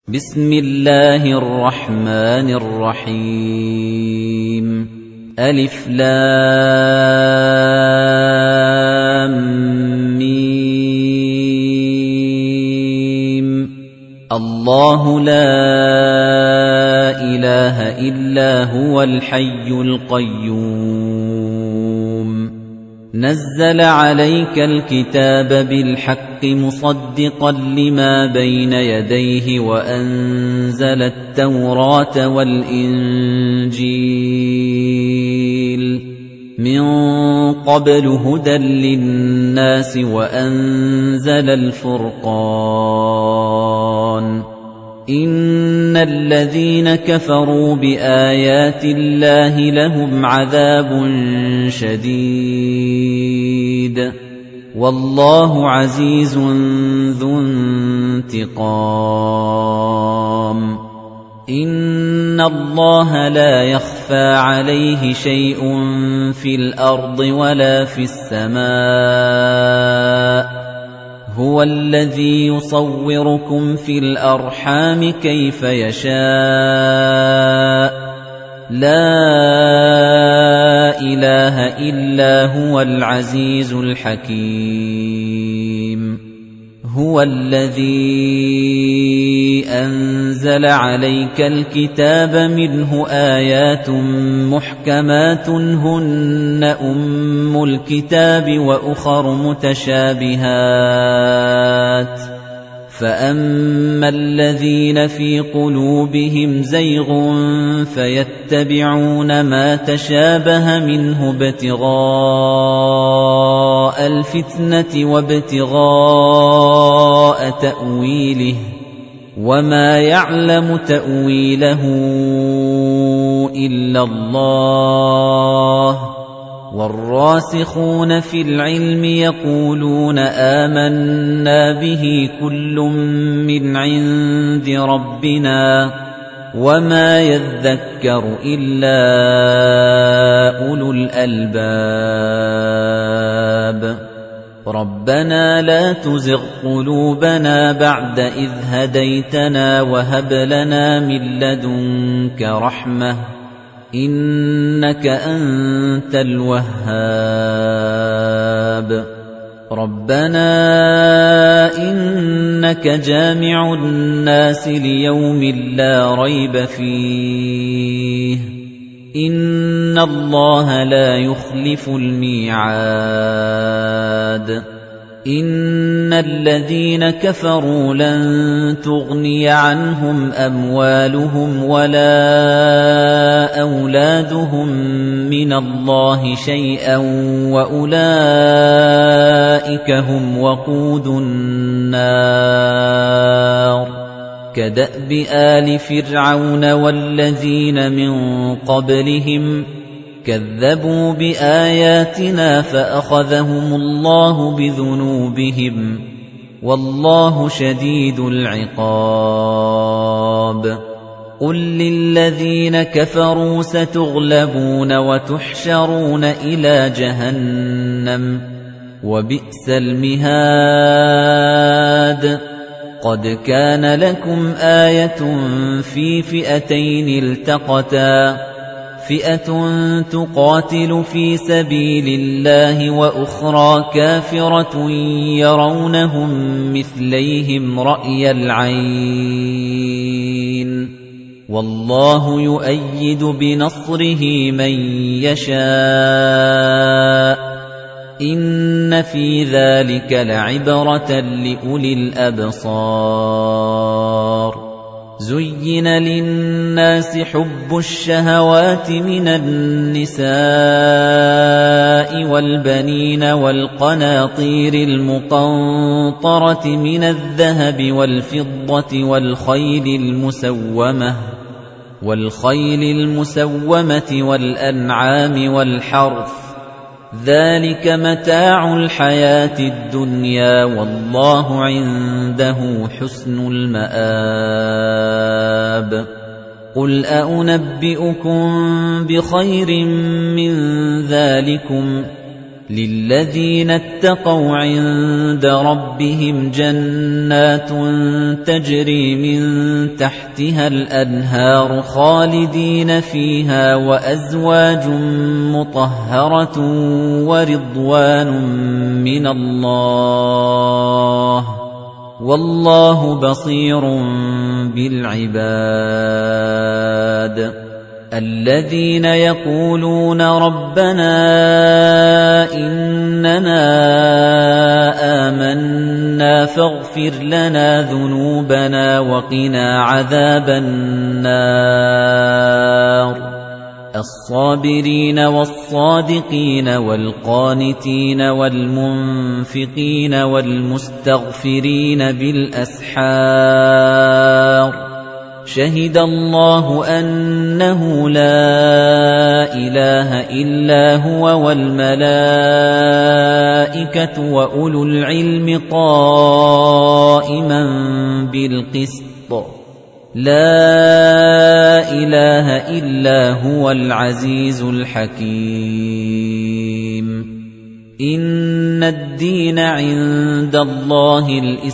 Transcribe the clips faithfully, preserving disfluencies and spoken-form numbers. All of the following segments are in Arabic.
بسم الله الرحمن الرحيم ألف لام ميم الله لا إله إلا هو الحي القيوم نزل عليك الكتاب بالحق مصدقا لما بين يديه وأنزل التوراة والإنجيل من قبل هدى للناس وأنزل الفرقان إن الذين كفروا بآيات الله لهم عذاب شديد والله عزيز ذو انتقام إن الله لا يخفى عليه شيء في الأرض ولا في السماء هو الذي يصوركم في الأرحام كيف يشاء لا إله إلا هو العزيز الحكيم هو الذي أنزل عليك الكتاب منه آيات محكمات هن أم الكتاب وأخر متشابهات فأما الذين في قلوبهم زيغ فيتبعون ما تشابه منه ابتغاء الفتنة وابتغاء تأويله وما يعلم تأويله إلا الله والراسخون في العلم يقولون آمنا به كل من عند ربنا وما يذكر إلا أولو الألباب ربنا لا تزغ قلوبنا بعد إذ هديتنا وهب لنا من لدنك رحمة إنك أنت الوهاب ربنا إنك جامع الناس ليوم لا ريب فيه إن الله لا يخلف الميعاد إن الذين كفروا لن تغني عنهم أموالهم ولا أولادهم من الله شيئا وأولئك هم وقود النار كدأب آل فرعون والذين من قبلهم كذبوا بآياتنا فأخذهم الله بذنوبهم والله شديد العقاب قل للذين كفروا ستغلبون وتحشرون إلى جهنم وبئس المهاد قد كان لكم آية في فئتين التقتا فئة تقاتل في سبيل الله وأخرى كافرة يرونهم مثليهم رأي العين والله يؤيد بنصره من يشاء إن في ذلك لعبرة لأولي الأبصار زين للناس حب الشهوات من النساء والبنين والقناطير المقنطرة من الذهب والفضة والخيل المسومة والخيل المسومة والأنعام والحرث ذلك متاع الحياة الدنيا والله عنده حسن المآب قل أأنبئكم بخير من ذلكم لِلَّذِينَ اتَّقَوْا عِندَ رَبِّهِمْ جَنَّاتٌ تَجْرِي مِن تَحْتِهَا الْأَنْهَارُ خَالِدِينَ فِيهَا وَأَزْوَاجٌ مُطَهَّرَةٌ وَرِضْوَانٌ مِّنَ اللَّهِ ۗ وَاللَّهُ بَصِيرٌ بِالْعِبَادِ. الَّذِينَ يَقُولُونَ رَبَّنَا إِنَّنَا آمَنَّا فاغْفِرْ لَنَا ذُنُوبَنَا وَقِنَا عَذَابَ النَّارِ. الصَّابِرِينَ وَالصَّادِقِينَ وَالْقَانِتِينَ وَالْمُنفِقِينَ وَالْمُسْتَغْفِرِينَ بِالْأَسْحَارِ. شَهِدَ اللَّهُ أَنَّهُ لَا إِلَٰهَ إِلَّا هُوَ وَالْمَلَائِكَةُ وَأُولُو الْعِلْمِ قَائِمًا بِالْقِسْطِ. لَا إِلَٰهَ إِلَّا هُوَ الْعَزِيزُ الْحَكِيمُ. إِنَّ الدِّينَ عِندَ اللَّهِ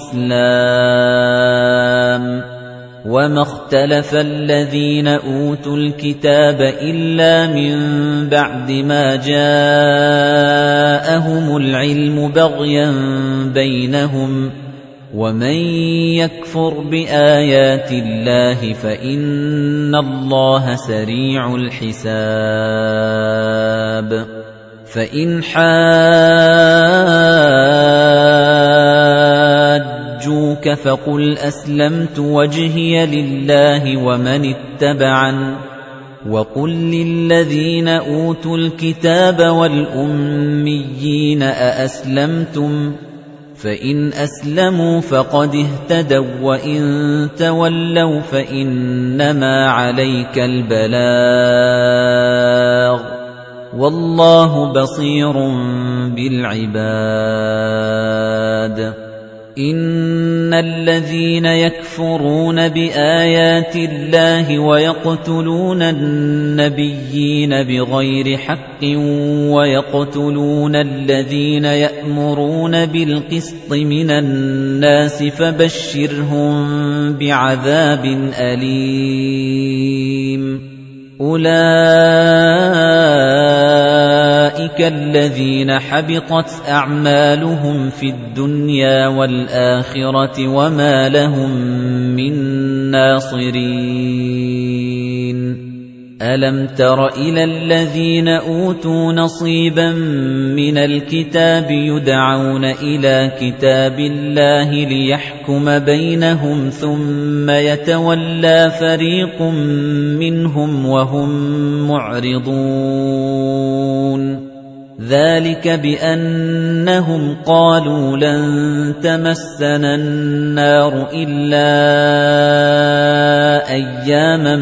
الْإِسْلَامُ. وَمَا اخْتَلَفَ الَّذِينَ أُوتُوا الْكِتَابَ إِلَّا مِن بَعْدِ مَا جَاءَهُمُ الْعِلْمُ بَغْيًا بَيْنَهُمْ ۗ وَمَن يَكْفُرْ بِآيَاتِ اللَّهِ فَإِنَّ اللَّهَ سَرِيعُ الْحِسَابِ. فَإِنْ حَاجُّوكَ فَقُلْ أَسْلَمْتُ وَجْهِيَ لِلَّهِ وَمَنِ اتَّبَعَنِ، وَقُل لِّلَّذِينَ أُوتُوا الْكِتَابَ وَالْأُمِّيِّينَ أَأَسْلَمْتُمْ ۖ فَإِنْ أَسْلَمُوا فَقَدِ اهْتَدَوا وَّإِن تَوَلَّوْا فَإِنَّمَا عَلَيْكَ الْبَلَاغُ ۗ وَاللَّهُ بَصِيرٌ بِالْعِبَادِ. إِنَّ الَّذِينَ يَكْفُرُونَ بِآيَاتِ اللَّهِ وَيَقْتُلُونَ النَّبِيِّينَ بِغَيْرِ حَقٍّ وَيَقْتُلُونَ الَّذِينَ يَأْمُرُونَ بِالْقِسْطِ مِنَ النَّاسِ فَبَشِّرْهُم بِعَذَابٍ أَلِيمٍ. أُولَئِكَ الَّذِينَ حَبِطَتْ أَعْمَالُهُمْ فِي الدُّنْيَا وَالْآخِرَةِ وَمَا لَهُم مِّن نَّاصِرِينَ. أَلَمْ تَرَ إِلَى الَّذِينَ أُوتُوا نَصِيبًا مِّنَ الْكِتَابِ يُدْعَوْنَ إِلَى كِتَابِ اللَّهِ لِيَحْكُمَ بَيْنَهُمْ ثُمَّ يَتَوَلَّىٰ فَرِيقٌ مِّنْهُمْ وَهُم مُّعْرِضُونَ. ذَلِكَ بِأَنَّهُمْ قَالُوا لَن تَمَسَّنَا النَّارُ إِلَّا أَيَّامًا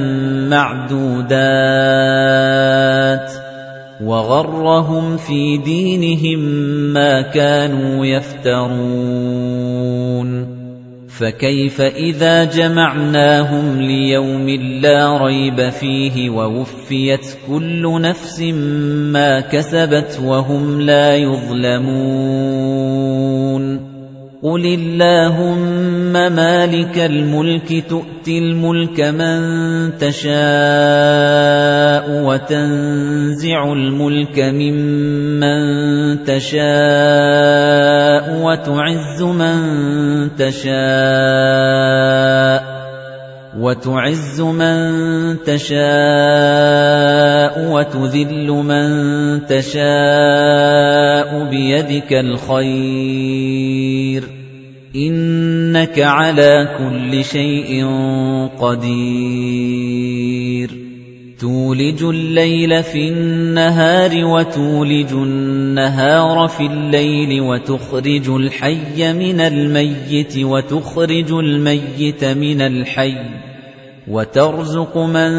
مَّعْدُودَاتٍ، وَغَرَّهُمْ فِي دِينِهِم مَّا كَانُوا يَفْتَرُونَ. فَكَيْفَ إِذَا جَمَعْنَاهُمْ لِيَوْمٍ لَّا رَيْبَ فِيهِ وَوُفِّيَتْ كُلُّ نَفْسٍ مَّا كَسَبَتْ وَهُمْ لَا يُظْلَمُونَ. قُلِ اللَّهُمَّ مَالِكَ الْمُلْكِ تُؤْتِي الْمُلْكَ مَن تَشَاءُ وَتَنزِعُ الْمُلْكَ مِمَّن تَشَاءُ وَتُعِزُّ مَن تَشَاءُ وَتُعِزُّ مَن تَشَاءُ وَتُذِلُّ مَن تَشَاءُ بِيَدِكَ الْخَيْرُ ۖ إِنَّكَ عَلَى كُلِّ شَيْءٍ قَدِيرٌ. تُولِجُ اللَّيْلَ فِي النَّهَارِ وَتُولِجُ النَّهَارَ فِي اللَّيْلِ وَتُخْرِجُ الْحَيَّ مِنَ الْمَيِّتِ وَتُخْرِجُ الْمَيِّتَ مِنَ الْحَيِّ، وَتَرْزُقُ مَن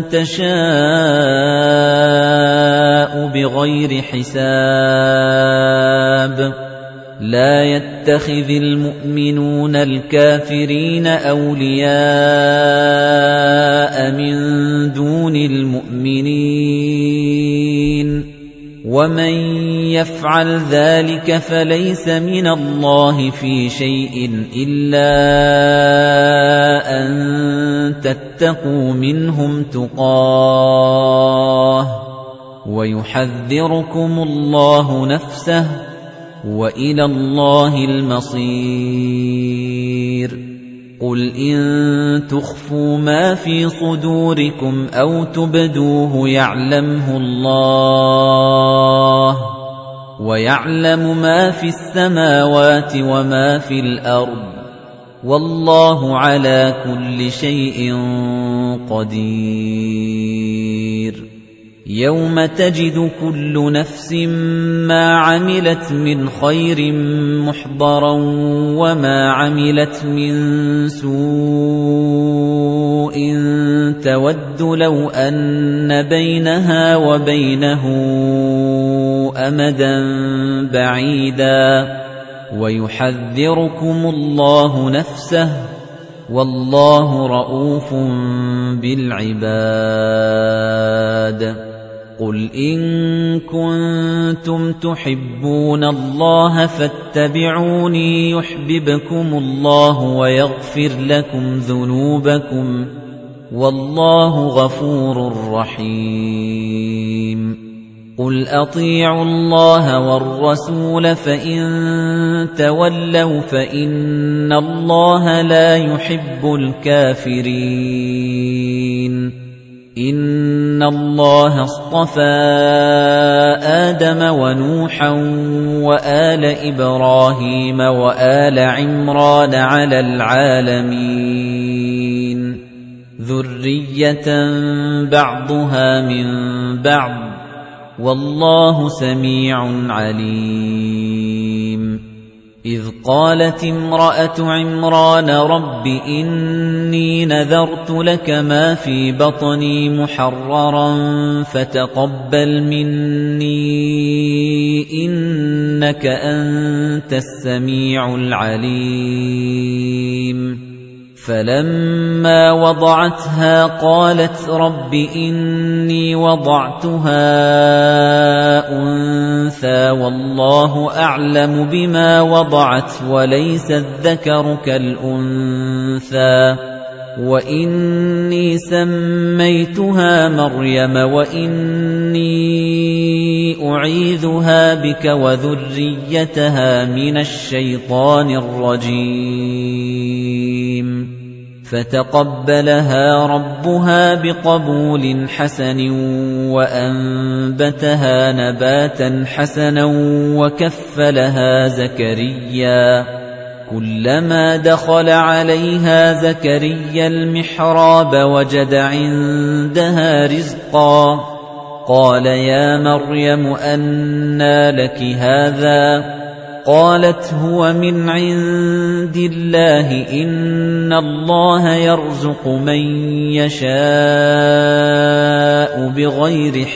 تَشَاءُ بِغَيْرِ حِسَابٍ. لَا يَتَّخِذِ الْمُؤْمِنُونَ الْكَافِرِينَ أَوْلِيَاءَ مِن دُونِ الْمُؤْمِنِينَ، وَمَن يَفْعَلْ ذَلِكَ فَلَيْسَ مِنَ اللَّهِ فِي شَيْءٍ إِلَّا أَن تَتَّقُوا مِنْهُمْ تُقَاةً وَيُحَذِّرُكُمُ اللَّهُ نَفْسَهُ وَإِلَى اللَّهِ الْمَصِيرُ. قُلْ إِن تُخْفُوا مَا فِي صُدُورِكُمْ أَوْ تُبْدُوهُ يَعْلَمْهُ اللَّهُ وَيَعْلَمُ مَا فِي السَّمَاوَاتِ وَمَا فِي الْأَرْضِ وَاللَّهُ عَلَى كُلِّ شَيْءٍ قَدِيرٌ. يَوْمَ تَجِدُ كُلُّ نَفْسٍ مَا عَمِلَتْ مِنْ خَيْرٍ مُحْضَرًا وَمَا عَمِلَتْ مِنْ سُوءٍ تَوَدُّ لَوْ أَنَّ بَيْنَهَا وَبَيْنَهُ أَمَدًا بَعِيدًا وَيُحَذِّرُكُمُ اللَّهُ نَفْسَهُ وَاللَّهُ رَءُوفٌ بِالْعِبَادِ. قُلْ إِن كُنتُمْ تُحِبُّونَ اللَّهَ فَاتَّبِعُونِي يُحْبِبْكُمُ اللَّهُ وَيَغْفِرْ لَكُمْ ذُنُوبَكُمْ وَاللَّهُ غَفُورٌ رَّحِيمٌ. قُلْ أَطِيعُوا اللَّهَ وَالرَّسُولَ فَإِن تَوَلَّوْا فَإِنَّ اللَّهَ لَا يُحِبُّ الْكَافِرِينَ. إِنَّ اللَّهَ اصْطَفَى آدَمَ وَنُوحًا وَآلَ إِبْرَاهِيمَ وَآلَ عِمْرَانَ عَلَى الْعَالَمِينَ ذُرِّيَّةً بَعْضُهَا مِن بَعْضٍ وَاللَّهُ سَمِيعٌ عَلِيمٌ. إِذْ قَالَتِ امْرَأَتُ عِمْرَانَ رَبِّ إِنِّي نَذَرْتُ لَكَ مَا فِي بَطْنِي مُحَرَّرًا فَتَقَبَّلْ مِنِّي إِنَّكَ أَنتَ السَّمِيعُ الْعَلِيمُ. فَلَمَّا وَضَعَتْهَا قَالَتْ رَبِّ إِنِّي وَضَعْتُهَا أُنثَىٰ وَاللَّهُ أَعْلَمُ بِمَا وَضَعَتْ وَلَيْسَ الذَّكَرُ كَالْأُنثَىٰ وَإِنِّي سَمَّيْتُهَا مَرْيَمَ وَإِنِّي أُعِيذُهَا بِكَ وَذُرِّيَّتَهَا مِنَ الشَّيْطَانِ الرَّجِيمِ. فَتَقَبَّلَهَا رَبُّهَا بِقَبُولٍ حَسَنٍ وَأَنبَتَهَا نَبَاتًا حَسَنًا وَكَفَّلَهَا زَكَرِيَّا. كُلَّمَا دَخَلَ عَلَيْهَا زَكَرِيَّا الْمِحْرَابَ وَجَدَ عِندَهَا رِزْقًا قَالَ يَا مَرْيَمُ أَنَّىٰ لَكِ هَٰذَا؟ قَالَتْ هُوَ مِنْ عِندِ اللَّهِ إِنَّ اللَّهَ يَرْزُقُ مَن يَشَاءُ بِغَيْرِ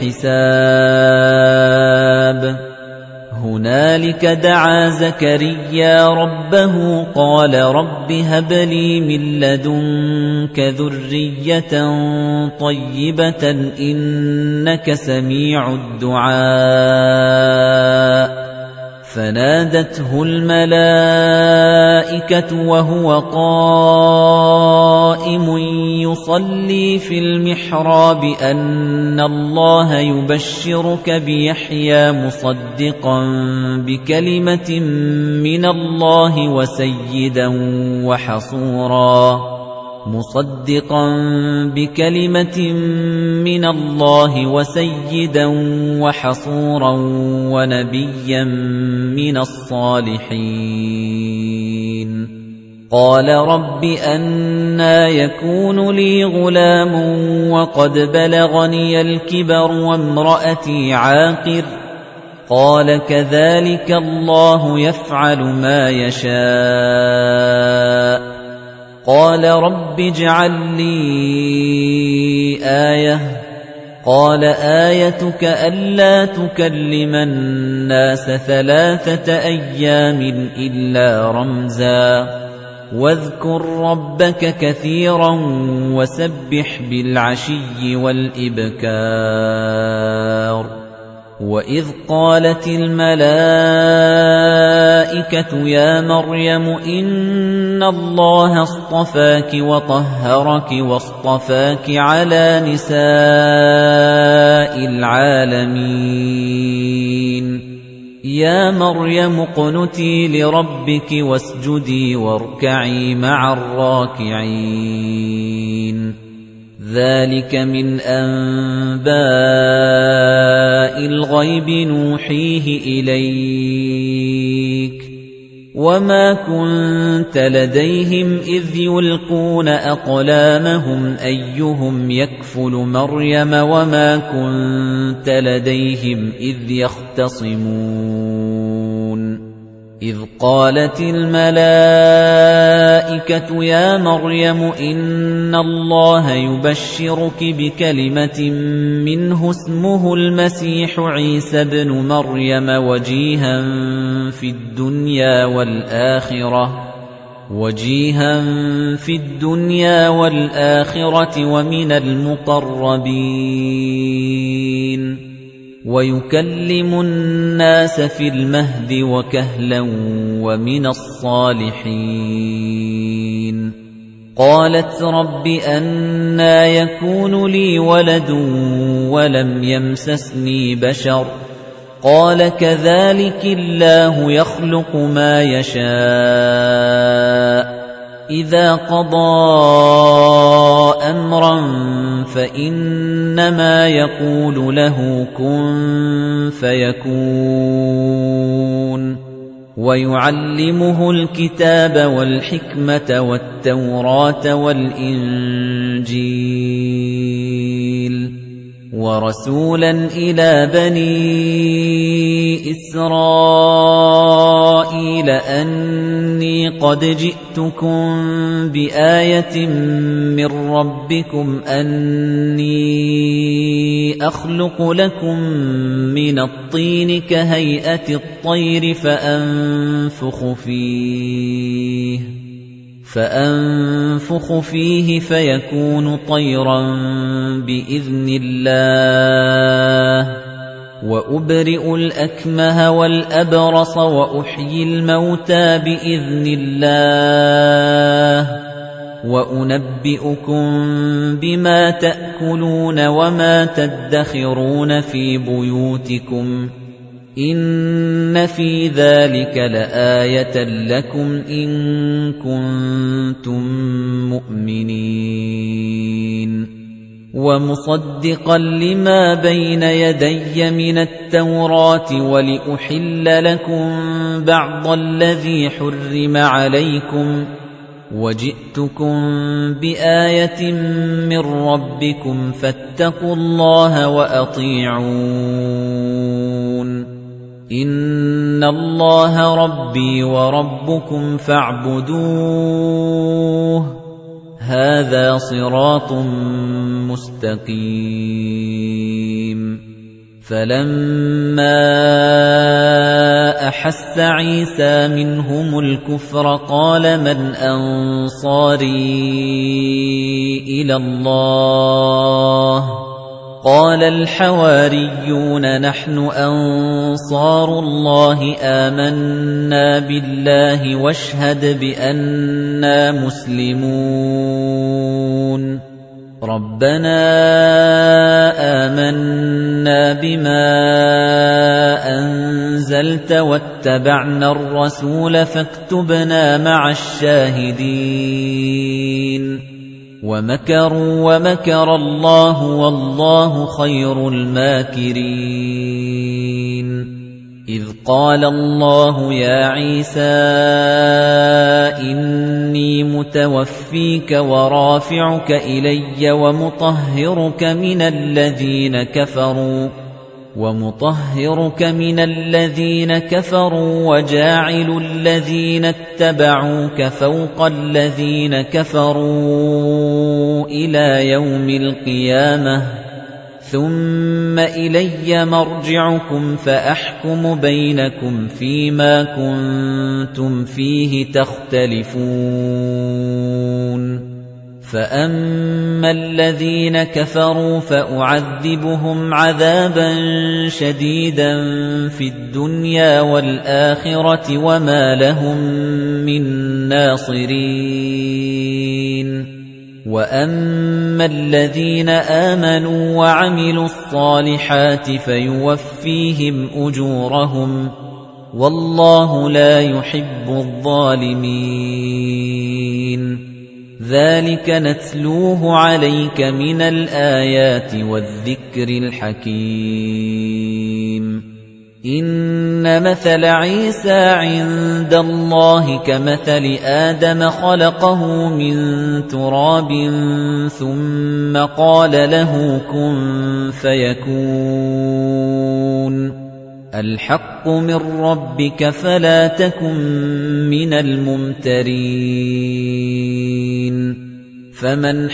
حِسَابٍ. هُنَالِكَ دَعَا زَكَرِيَّا رَبَّهُ قَالَ رَبِّ هَبْ لِي مِن لَّدُنكَ ذُرِّيَّةً طَيِّبَةً إِنَّكَ سَمِيعُ الدُّعَاءِ. فَنَادَتْهُ الْمَلَائِكَةُ وَهُوَ قَائِمٌ يُصَلِّي فِي الْمِحْرَابِ أَنَّ اللَّهَ يُبَشِّرُكَ بِيَحْيَىٰ مُصَدِّقًا بِكَلِمَةٍ مِّنَ اللَّهِ وَسَيِّدًا وَحَصُورًا مُصَدِّقًا بِكَلِمَةٍ مِّنَ اللَّهِ وَسَيِّدًا وَحَصُورًا وَنَبِيًّا مِّنَ الصَّالِحِينَ. قَالَ رَبِّ أَنَّىٰ يَكُونُ لِي غُلَامٌ وَقَدْ بَلَغَنِيَ الْكِبَرُ وَامْرَأَتِي عَاقِرٌ قَالَ كَذَٰلِكَ اللَّهُ يَفْعَلُ مَا يَشَاءُ. قَالَ رَبِّ اجْعَل لِّي آيَةً قَالَ آيَتُكَ أَلَّا تُكَلِّمَ النَّاسَ ثَلَاثَةَ أَيَّامٍ إِلَّا رَمْزًا وَاذْكُر رَّبَّكَ كَثِيرًا وَسَبِّحْ بِالْعَشِيِّ وَالْإِبْكَارِ. وَإِذْ قَالَتِ الْمَلَائِكَةُ يَا مَرْيَمُ إِنَّ اللَّهَ اصْطَفَاكِ وَطَهَّرَكِ وَاصْطَفَاكِ عَلَى نِسَاءِ الْعَالَمِينَ يَا مَرْيَمُ اقْنُتِي لِرَبِّكِ وَاسْجُدِي وَارْكَعِي مَعَ الرَّاكِعِينَ ذَلِكَ مِنْ أَنبَاءِ الْغَيْبِ نُوحِيهِ إِلَيْكَ وَمَا كُنتَ لَدَيْهِمْ إِذْ يُلْقُونَ أَقْلَامَهُمْ أَيُّهُمْ يَكْفُلُ مَرْيَمَ وَمَا كُنتَ لَدَيْهِمْ إِذْ يَخْتَصِمُونَ إِذْ قَالَتِ الْمَلَائِكَةُ يَا مَرْيَمُ إِنَّ اللَّهَ يُبَشِّرُكِ بِكَلِمَةٍ مِّنْهُ اسْمُهُ الْمَسِيحُ عِيسَى ابْنُ مَرْيَمَ وَجِيهًا فِي الدُّنْيَا وَالْآخِرَةِ وَجِيهًا فِي الدُّنْيَا وَالْآخِرَةِ وَمِنَ الْمُقَرَّبِينَ وَيُكَلِّمُ النَّاسَ فِي الْمَهْدِ وَكَهْلًا وَمِنَ الصَّالِحِينَ قَالَتْ رَبِّ أَنَّىٰ يَكُونُ لِي وَلَدٌ وَلَمْ يَمْسَسْنِي بَشَرٌ قَالَ كَذَٰلِكِ اللَّهُ يَخْلُقُ مَا يَشَاءُ إِذَا قَضَىٰ أَمْرًا فَإِنَّمَا يَقُولُ لَهُ كُن فَيَكُونُ وَيُعَلِّمُهُ الْكِتَابَ وَالْحِكْمَةَ وَالتَّوْرَاةَ وَالْإِنجِيلَ وَرَسُولًا إِلَىٰ بَنِي إِسْرَائِيلَ أَنِّي قَدْ جِئْتُكُم بِآيَةٍ مِّن رَّبِّكُمْ أَنِّي أَخْلُقُ لَكُم مِّنَ الطِّينِ كَهَيْئَةِ الطَّيْرِ فَأَنفُخُ فِيهِ فَأَنفُخُ فِيهِ فَيَكُونُ طَيْرًا بِإِذْنِ اللَّهِ وَأُبْرِئُ الْأَكْمَهَ وَالْأَبْرَصَ وَأُحْيِي الْمَوْتَىٰ بِإِذْنِ اللَّهِ وَأُنَبِّئُكُم بِمَا تَأْكُلُونَ وَمَا تَدَّخِرُونَ فِي بُيُوتِكُمْ إِنَّ فِي ذَلِكَ لَآيَةً لَّكُمْ إِن كُنتُم مُّؤْمِنِينَ وَمُصَدِّقًا لِّمَا بَيْنَ يَدَيَّ مِنَ التَّوْرَاةِ وَلِأُحِلَّ لَكُم بَعْضَ الَّذِي حُرِّمَ عَلَيْكُمْ وَجِئْتُكُم بِآيَةٍ مِّن رَّبِّكُمْ فَاتَّقُوا اللَّهَ وَأَطِيعُونِ إِنَّ اللَّهَ رَبِّي وَرَبُّكُمْ فَاعْبُدُوهُ هَذَا صِرَاطٌ مُّسْتَقِيمٌ فَلَمَّا أَحَسَّ عِيسَىٰ مِنْهُمُ الْكُفْرَ قَالَ مَنْ أَنصَارِي إِلَى اللَّهِ قَالَ الْحَوَارِيُّونَ نَحْنُ أَنصَارُ اللَّهِ آمَنَّا بِاللَّهِ واشهد بِأَنَّا مُسْلِمُونَ رَبَّنَا آمَنَّا بِمَا أَنزَلْتَ وَاتَّبَعْنَا الرَّسُولَ فَاكْتُبْنَا مَعَ الشَّاهِدِينَ وَمَكَرُوا وَمَكَرَ اللَّهُ وَاللَّهُ خَيْرُ الْمَاكِرِينَ إِذْ قَالَ اللَّهُ يَا عِيسَىٰ إِنِّي مُتَوَفِّيكَ وَرَافِعُكَ إِلَيَّ وَمُطَهِّرُكَ مِنَ الَّذِينَ كَفَرُوا وَمُطَهِّرُكَ مِنَ الَّذِينَ كَفَرُوا وَجَاعِلُ الَّذِينَ اتَّبَعُوكَ فَوْقَ الَّذِينَ كَفَرُوا إِلَى يَوْمِ الْقِيَامَةِ ثُمَّ إِلَيَّ مَرْجِعُكُمْ فَأَحْكُمُ بَيْنَكُمْ فِيمَا كُنتُمْ فِيهِ تَخْتَلِفُونَ فَأَمَّا الَّذِينَ كَفَرُوا فَأُعَذِّبُهُمْ عَذَابًا شَدِيدًا فِي الدُّنْيَا وَالْآخِرَةِ وَمَا لَهُم مِّن نَّاصِرِينَ وَأَمَّا الَّذِينَ آمَنُوا وَعَمِلُوا الصَّالِحَاتِ فَيُوَفِّيهِمْ أُجُورَهُمْ وَاللَّهُ لَا يُحِبُّ الظَّالِمِينَ ذَلِكَ نَتْلُوهُ عَلَيْكَ مِنَ الْآيَاتِ وَالذِّكْرِ الْحَكِيمِ إِنَّ مَثَلَ عِيسَى عِندَ اللَّهِ كَمَثَلِ آدَمَ خَلَقَهُ مِن تُرَابٍ ثُمَّ قَالَ لَهُ كُن فَيَكُونُ الْحَقُّ مِن رَّبِّكَ فَلَا تَكُن مِّنَ الْمُمْتَرِينَ فَمَنْ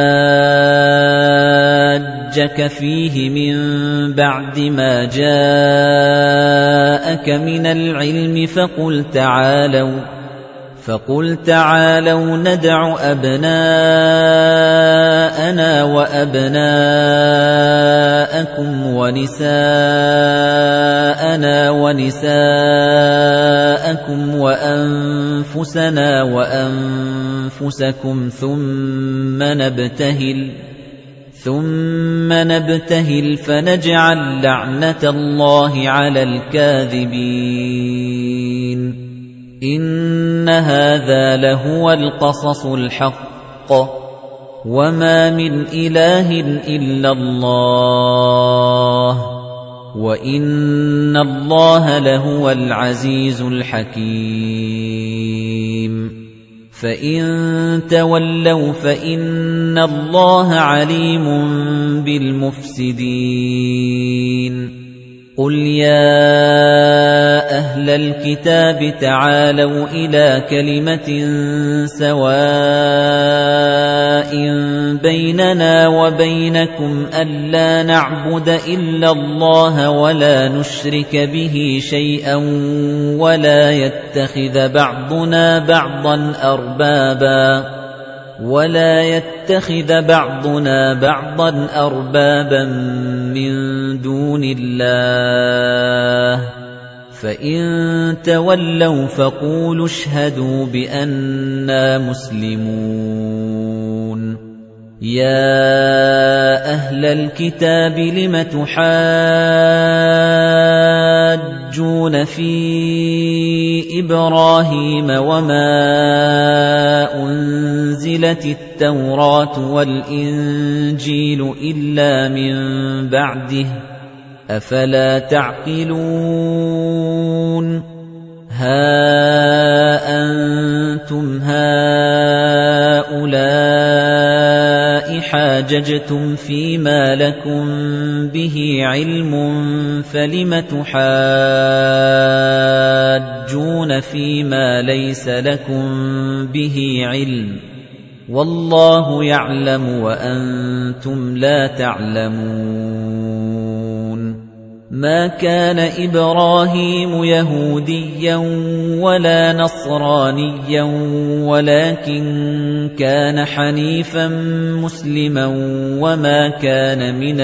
حَاجَّكَ فِيهِ مِن بَعْدِ مَا جَاءَكَ مِنَ الْعِلْمِ فَقُلْ تَعَالَوْا فَقُلْ تَعَالَوْا نَدْعُ أَبْنَاءَنَا وَأَبْنَاءَكُمْ وَنِسَاءَنَا وَنِسَاءَكُمْ وَأَنفُسَنَا وَأَنفُسَكُمْ ثُمَّ نَبْتَهِلْ ثُمَّ نَبْتَهِلْ فَنَجْعَلْ لَعْنَةَ اللَّهِ عَلَى الْكَاذِبِينَ إِنَّ هَذَا لَهُوَ الْقَصَصُ الْحَقُّ وَمَا مِنْ إِلَٰهٍ إِلَّا اللَّهُ وَإِنَّ اللَّهَ لَهُوَ الْعَزِيزُ الْحَكِيمُ فَإِن تَوَلَّوْا فَإِنَّ اللَّهَ عَلِيمٌ بِالْمُفْسِدِينَ قُلْ يَا أَهْلَ الْكِتَابِ تَعَالَوْا إِلَى كَلِمَةٍ سَوَاءٍ بَيْنَنَا وَبَيْنَكُمْ أَلَّا نَعْبُدَ إِلَّا اللَّهَ وَلَا نُشْرِكَ بِهِ شَيْئًا وَلَا يَتَّخِذَ بَعْضُنَا بَعْضًا أَرْبَابًا وَلَا يَتَّخِذَ بَعْضُنَا بَعْضًا أَرْبَابًا مِّن دُونِ اللَّهِ فَإِن تَوَلَّوْا فَقُولُوا اشْهَدُوا بِأَنَّا مسلمون يَا أَهْلَ الْكِتَابِ لِمَ تُحَاجُّونَ فِي إِبْرَاهِيمَ وَمَا أُنزِلَتِ التَّوْرَاةُ وَالْإِنجِيلُ إِلَّا مِن بَعْدِهِ ۚ أَفَلَا تَعْقِلُونَ هَا أَنتُمْ هَؤُلَاءِ حَاجَجْتُمْ فِيمَا لَكُمْ بِهِ عِلْمٌ فَلِمَ تُحَاجُّونَ فِيمَا لَيْسَ لَكُمْ بِهِ عِلْمٌ وَاللَّهُ يَعْلَمُ وَأَنتُمْ لَا تَعْلَمُونَ مَا كَانَ إِبْرَاهِيمُ يَهُودِيًّا وَلَا نَصْرَانِيًّا وَلَكِن كَانَ حَنِيفًا مُسْلِمًا وَمَا كَانَ مِنَ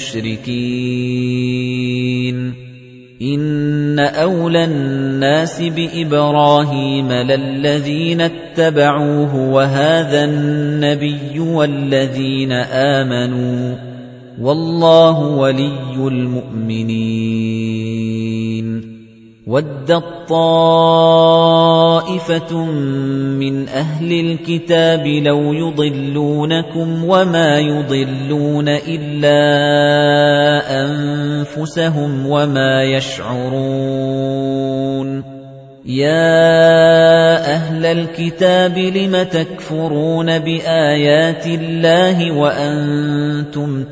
الْمُشْرِكِينَ إِنَّ أَوْلَى النَّاسِ بِإِبْرَاهِيمَ لَلَّذِينَ اتَّبَعُوهُ وَهَذَا النَّبِيُّ وَالَّذِينَ آمَنُوا وَاللَّهُ وَلِيُّ الْمُؤْمِنِينَ وَدَّت طَّائِفَةٌ مِّنْ أَهْلِ الْكِتَابِ لَوْ يُضِلُّونَكُمْ وَمَا يُضِلُّونَ إِلَّا أَنفُسَهُمْ وَمَا يَشْعُرُونَ يَا أَهْلَ الْكِتَابِ لِمَ تَكْفُرُونَ بِآيَاتِ اللَّهِ وَأَنتُمْ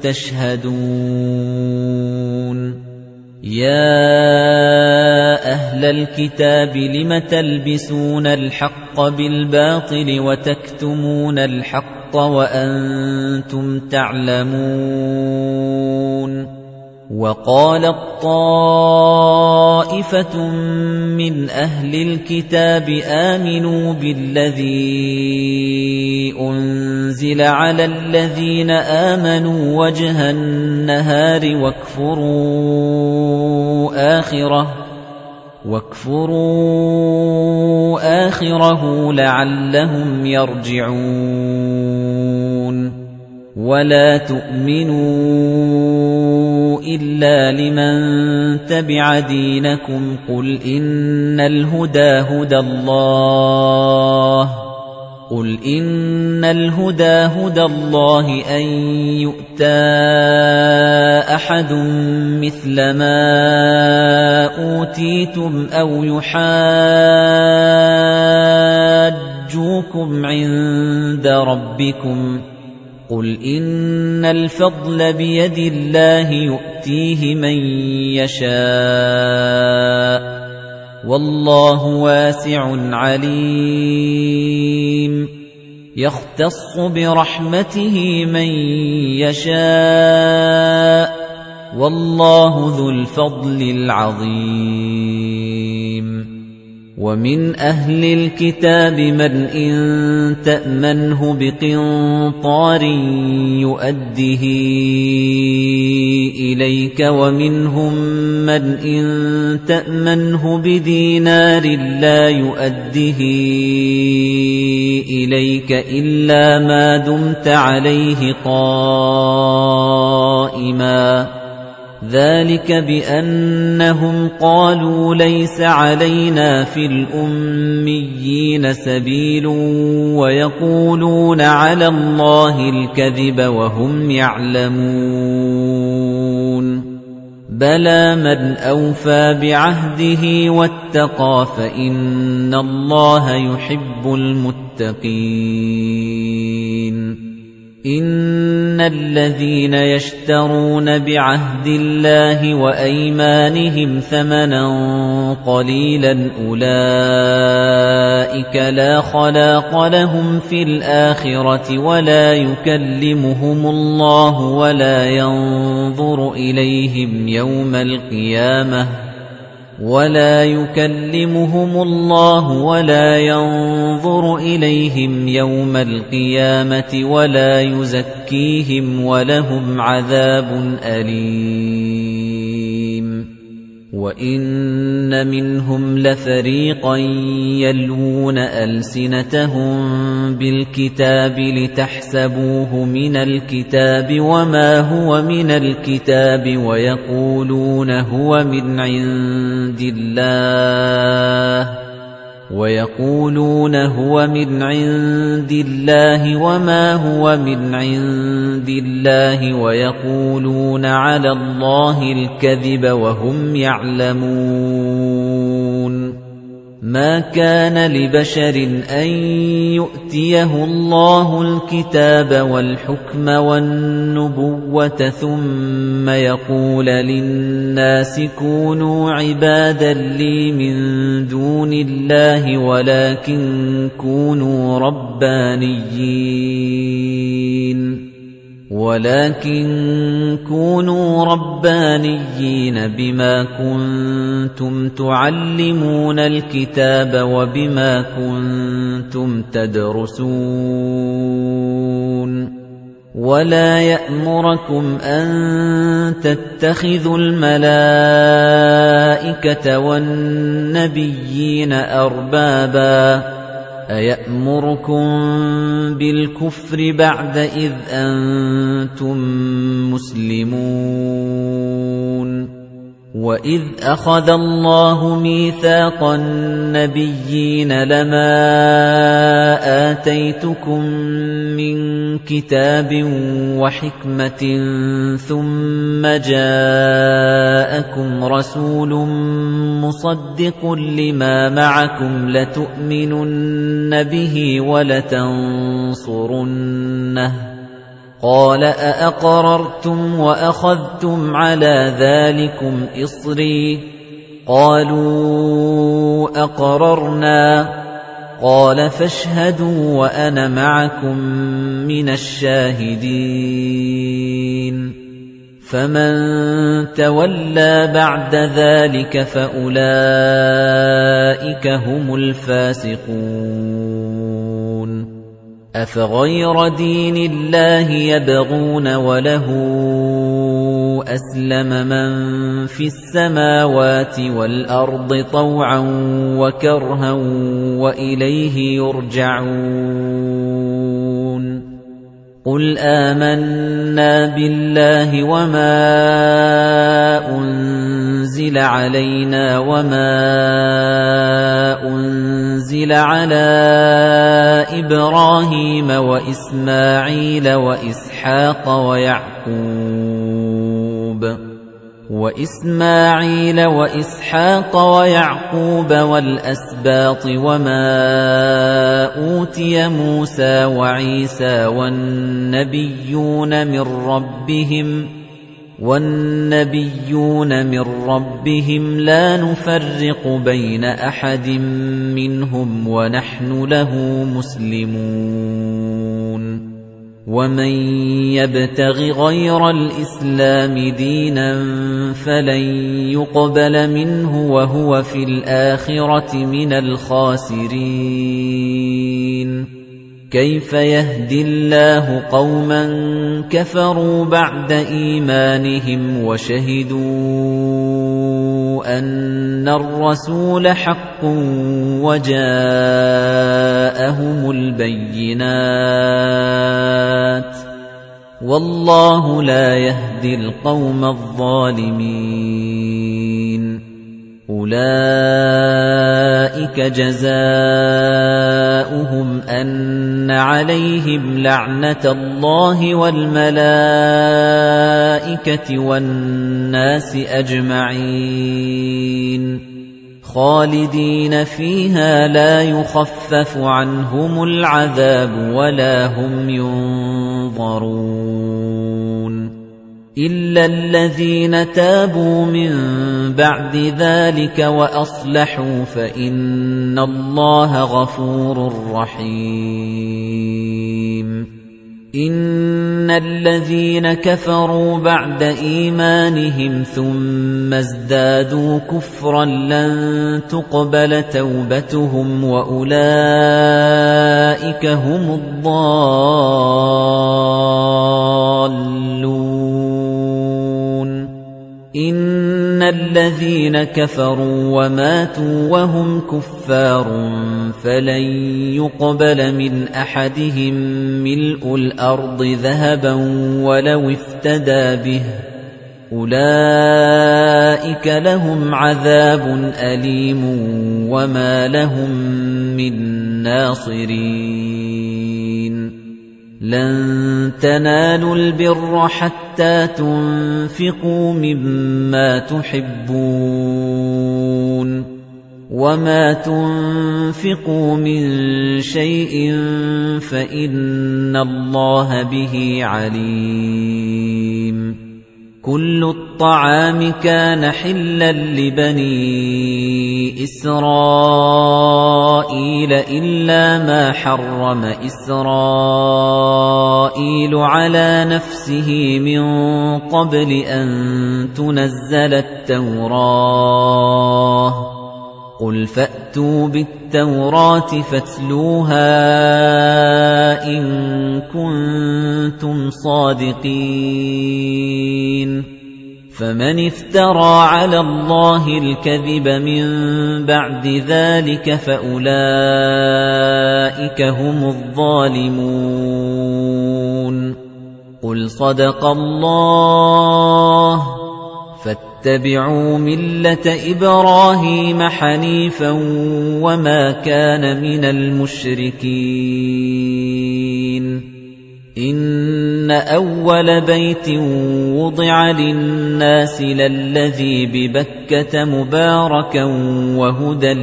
تَشْهَدُونَ يَا أَهْلَ الْكِتَابِ لِمَ تَلْبِسُونَ الْحَقَّ بِالْبَاطِلِ وَتَكْتُمُونَ الْحَقَّ وَأَنتُمْ تَعْلَمُونَ وَقَالَت طَّائِفَةٌ مِّنْ أَهْلِ الْكِتَابِ آمِنُوا بِالَّذِي أُنزِلَ عَلَى الَّذِينَ آمَنُوا وَجْهَ النَّهَارِ وَاكْفُرُوا آخِرَهُ وَاكْفُرُوا آخِرَهُ لَعَلَّهُمْ يَرْجِعُونَ وَلَا تُؤْمِنُوا إِلَّا لِمَن تَبِعَ دِينَكُمْ قُلْ إِنَّ الْهُدَى هُدَى اللَّهِ قُلْ إِنَّ الْهُدَى هُدَى اللَّهِ أَن يُؤْتَى أَحَدٌ مِثْلَ مَا أُوتِيتُمْ أَوْ يُحَاجُّوكُمْ عِندَ رَبِّكُمْ قُلْ إِنَّ الْفَضْلَ بِيَدِ اللَّهِ يُؤْتِيهِ مَن يَشَاءُ وَاللَّهُ وَاسِعٌ عَلِيمٌ يَخْتَصُّ بِرَحْمَتِهِ مَن يَشَاءُ وَاللَّهُ ذُو الْفَضْلِ الْعَظِيمِ وَمِنْ أَهْلِ الْكِتَابِ مَنْ إِن تَأْمَنْهُ بِقِنطَارٍ يُؤَدِّهِ إِلَيْكَ وَمِنْهُم مَّنْ إِن تَأْمَنْهُ بِدِينَارٍ لَّا يُؤَدِّهِ إِلَيْكَ إِلَّا مَا دُمْتَ عَلَيْهِ قَائِمًا ذَلِكَ بِأَنَّهُمْ قَالُوا لَيْسَ عَلَيْنَا فِي الْأُمِّيِّينَ سَبِيلٌ وَيَقُولُونَ عَلَى اللَّهِ الْكَذِبَ وَهُمْ يَعْلَمُونَ بَلَى مَنْ أَوْفَى بِعَهْدِهِ وَاتَّقَى فَإِنَّ اللَّهَ يُحِبُّ الْمُتَّقِينَ إِنَّ الَّذِينَ يَشْتَرُونَ بِعَهْدِ اللَّهِ وَأَيْمَانِهِمْ ثَمَنًا قَلِيلًا أُولَئِكَ لَا خَلَاقَ لَهُمْ فِي الْآخِرَةِ وَلَا يُكَلِّمُهُمُ اللَّهُ وَلَا يَنظُرُ إِلَيْهِمْ يَوْمَ الْقِيَامَةِ وَلَا يُكَلِّمُهُمُ اللَّهُ وَلَا يَنظُرُ إِلَيْهِمْ يَوْمَ الْقِيَامَةِ وَلَا يُزَكِّيهِمْ وَلَهُمْ عَذَابٌ أَلِيمٌ وَإِنَّ مِنْهُمْ لَفَرِيقًا يَلْوُونَ أَلْسِنَتَهُم بِالْكِتَابِ لِتَحْسَبُوهُ مِنَ الْكِتَابِ وَمَا هُوَ مِنَ الْكِتَابِ وَيَقُولُونَ هُوَ مِنْ عِندِ اللَّهِ وَيَقُولُونَ هُوَ مِنْ عِندِ اللَّهِ وَمَا هُوَ مِنْ عِندِ اللَّهِ وَيَقُولُونَ عَلَى اللَّهِ الْكَذِبَ وَهُمْ يَعْلَمُونَ مَا كَانَ لِبَشَرٍ أَن يُؤْتِيَهُ اللَّهُ الْكِتَابَ وَالْحُكْمَ وَالنُّبُوَّةَ ثُمَّ يَقُولَ لِلنَّاسِ كُونُوا عِبَادًا لِّي مِن دُونِ اللَّهِ وَلَكِن كُونُوا رَبَّانِيِّينَ وَلَكِن كُونُوا رَبَّانِيِّينَ بِمَا كُنتُمْ تُعَلِّمُونَ الْكِتَابَ وَبِمَا كُنتُمْ تَدْرُسُونَ وَلَا يَأْمُرَكُمْ أَن تَتَّخِذُوا الْمَلَائِكَةَ وَالنَّبِيِّينَ أَرْبَابًا أَيَأْمُرُكُم بِالْكُفْرِ بَعْدَ إِذْ أَنتُم مُّسْلِمُونَ وَإِذْ أَخَذَ اللَّهُ مِيثَاقَ النَّبِيِّينَ لَمَا آتَيْتُكُم مِّن كِتَابٍ وَحِكْمَةٍ ثُمَّ جَاءَكُمْ رَسُولٌ مُصَدِّقٌ لِّمَا مَعَكُمْ لَتُؤْمِنُنَّ بِهِ وَلَتَنصُرُنَّهُ قَالَ أَأَقْرَرْتُمْ وَأَخَذْتُمْ عَلَى ذَلِكُمْ إِصْرِي قَالُوا أَقْرَرْنَا قَالَ فَاشْهَدُوا وَأَنَا مَعَكُمْ مِنَ الشَّاهِدِينَ فَمَن تَوَلَّىٰ بَعْدَ ذَٰلِكَ فَأُولَٰئِكَ هُمُ الْفَاسِقُونَ أَفَغَيْرَ دِينِ اللَّهِ يَبْغُونَ وَلَهُ أَسْلَمَ مَن فِي السَّمَاوَاتِ وَالْأَرْضِ طَوْعًا وَكَرْهًا وَإِلَيْهِ يُرْجَعُونَ قُلْ آمَنَّا بِاللَّهِ وَمَا أُنزِلَ عَلَيْنَا وَمَا أُنزِلَ عَلَىٰ إِبْرَاهِيمَ وَإِسْمَاعِيلَ وَإِسْحَاقَ وَيَعْقُوبَ وَإِسْمَاعِيلَ وَإِسْحَاقَ وَيَعْقُوبَ وَالْأَسْبَاطِ وَمَا أُوتِيَ مُوسَىٰ وَعِيسَىٰ وَالنَّبِيُّونَ مِن رَّبِّهِمْ وَالنَّبِيُّونَ مِن رَّبِّهِمْ لَا نُفَرِّقُ بَيْنَ أَحَدٍ مِّنْهُمْ وَنَحْنُ لَهُ مُسْلِمُونَ وَمَن يَبْتَغِ غَيْرَ الْإِسْلَامِ دِينًا فَلَن يُقْبَلَ مِنْهُ وَهُوَ فِي الْآخِرَةِ مِنَ الْخَاسِرِينَ كَيْفَ يَهْدِي اللَّهُ قَوْمًا كَفَرُوا بَعْدَ إِيمَانِهِمْ وَشَهِدُوا أَنَّ الرَّسُولَ حَقٌّ وَجَاءَهُمُ الْبَيِّنَاتُ وَاللَّهُ لَا يَهْدِي الْقَوْمَ الظَّالِمِينَ أُولَئِكَ جَزَاؤُهُمْ أَنَّ عَلَيْهِمْ لَعْنَةَ اللَّهِ وَالْمَلَائِكَةِ وَالنَّاسِ أَجْمَعِينَ خَالِدِينَ فِيهَا لَا يُخَفَّفُ عَنْهُمُ الْعَذَابُ وَلَا هُمْ يُنظَرُونَ إِلَّا الَّذِينَ تَابُوا مِن بَعْدِ ذَلِكَ وَأَصْلَحُوا فَإِنَّ اللَّهَ غَفُورٌ رَّحِيمٌ إِنَّ الَّذِينَ كَفَرُوا بَعْدَ إِيمَانِهِمْ ثُمَّ ازْدَادُوا كُفْرًا لَّن تُقْبَلَ تَوْبَتُهُمْ وَأُولَٰئِكَ هُمُ الضَّالُّونَ إِنَّ الَّذِينَ كَفَرُوا وَمَاتُوا وَهُمْ كُفَّارٌ فَلَن يُقْبَلَ مِنْ أَحَدِهِم مِّلْءُ الْأَرْضِ ذَهَبًا وَلَوِ افْتَدَىٰ بِهِ أُولَٰئِكَ لَهُمْ عَذَابٌ أَلِيمٌ وَمَا لَهُم مِّن نَّاصِرِينَ لَن تَنَالُوا الْبِرَّ حَتَّىٰ تُنفِقُوا مِمَّا تُحِبُّونَ وَمَا تُنفِقُوا مِن شَيْءٍ فَإِنَّ اللَّهَ بِهِ عَلِيمٌ كُلُّ الطَّعَامِ كَانَ حِلًّا لِّبَنِي إِسْرَائِيلَ إِلَّا مَا حَرَّمَ إِسْرَائِيلُ عَلَىٰ نَفْسِهِ مِن قَبْلِ أَن تُنَزَّلَ التَّوْرَاةُ قُلْ فَأْتُوا بِالتَّوْرَاةِ فَاتْلُوهَا إِن كُنتُمْ صَادِقِينَ فَمَنِ افْتَرَىٰ عَلَى اللَّهِ الْكَذِبَ مِن بَعْدِ ذَلِكَ فَأُولَٰئِكَ هُمُ الظَّالِمُونَ قُلْ صَدَقَ اللَّهُ فَاتَّبِعُوا مِلَّةَ إِبْرَاهِيمَ حَنِيفًا وَمَا كَانَ مِنَ الْمُشْرِكِينَ إِنَّ أَوَّلَ بَيْتٍ وُضِعَ لِلنَّاسِ لَلَّذِي بِبَكَّةَ مُبَارَكًا وَهُدًى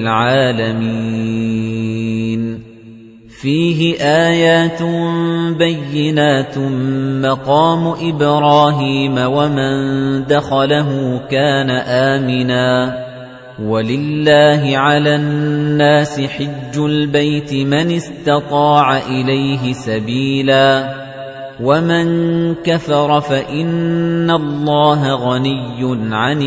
لِّلْعَالَمِينَ فِيهِ آيَاتٌ بَيِّنَاتٌ مَّقَامُ إِبْرَاهِيمَ وَمَن دَخَلَهُ كَانَ آمِنًا وَلِلَّهِ عَلَى النَّاسِ حِجُّ الْبَيْتِ مَنِ اسْتَطَاعَ إِلَيْهِ سَبِيلًا وَمَن كَفَرَ فَإِنَّ اللَّهَ غَنِيٌّ عَنِ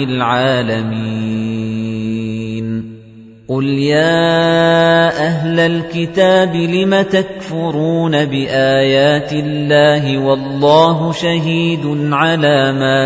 الْعَالَمِينَ قُلْ يَا أَهْلَ الْكِتَابِ لِمَ تَكْفُرُونَ بِآيَاتِ اللَّهِ وَاللَّهُ شَهِيدٌ عَلَى مَا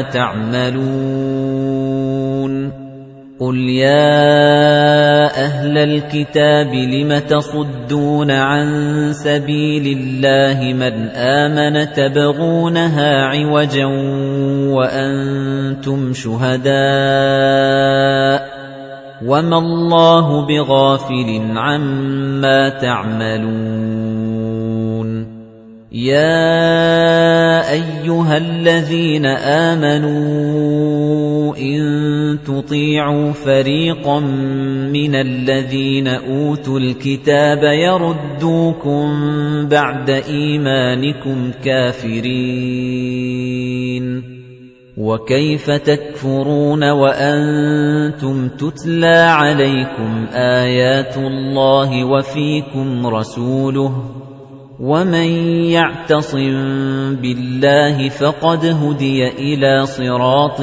تَعْمَلُونَ قُلْ يَا أَهْلَ الْكِتَابِ لِمَ تَصُدُّونَ عَن سَبِيلِ اللَّهِ مَنْ آمَنَ تَبْغُونَهَا عِوَجًا وَأَنْتُمْ شُهَدَاءُ وَمَا اللَّهُ بِغَافِلٍ عَمَّا تَعْمَلُونَ يَا أَيُّهَا الَّذِينَ آمَنُوا إِن تُطِيعُوا فَرِيقًا مِنَ الَّذِينَ أُوتُوا الْكِتَابَ يَرُدُّوكُم بَعْدَ إِيمَانِكُمْ كَافِرِينَ وَكَيْفَ تَكْفُرُونَ وَأَنْتُمْ تُتْلَى عَلَيْكُمْ آيَاتُ اللَّهِ وَفِيكُمْ رَسُولُهُ وَمَن يَعْتَصِم بِاللَّهِ فَقَدْ هُدِيَ إِلَى صِرَاطٍ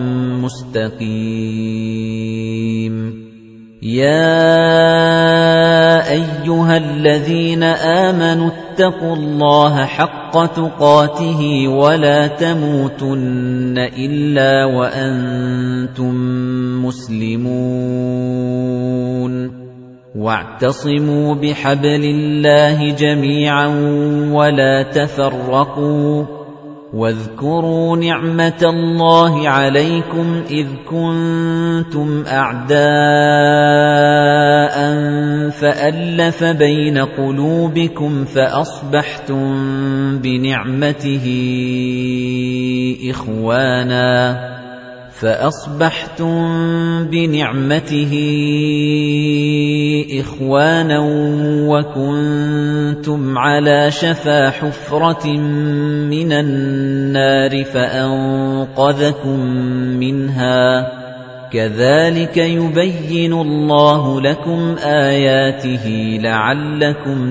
مُّسْتَقِيمٍ يَا أَيُّهَا الَّذِينَ آمَنُوا اتَّقُوا اللَّهَ حَقَّ تُقَاتِهِ وَلَا تَمُوتُنَّ إِلَّا وَأَنتُم مُّسْلِمُونَ وَاعْتَصِمُوا بِحَبْلِ اللَّهِ جَمِيعًا وَلَا تَفَرَّقُوا وَاذْكُرُوا نِعْمَةَ اللَّهِ عَلَيْكُمْ إِذْ كُنتُمْ أَعْدَاءً فَأَلَّفَ بَيْنَ قُلُوبِكُمْ فَأَصْبَحْتُم بِنِعْمَتِهِ إِخْوَانًا فَأَصْبَحْتُم بِنِعْمَتِهِ إِخْوَانًا وَكُنتُمْ عَلَى شَفَا حُفْرَةٍ مِّنَ النَّارِ فَأَنقَذَكُم مِّنْهَا كَذَلِكَ يُبَيِّنُ اللَّهُ لَكُمْ آيَاتِهِ لَعَلَّكُمْ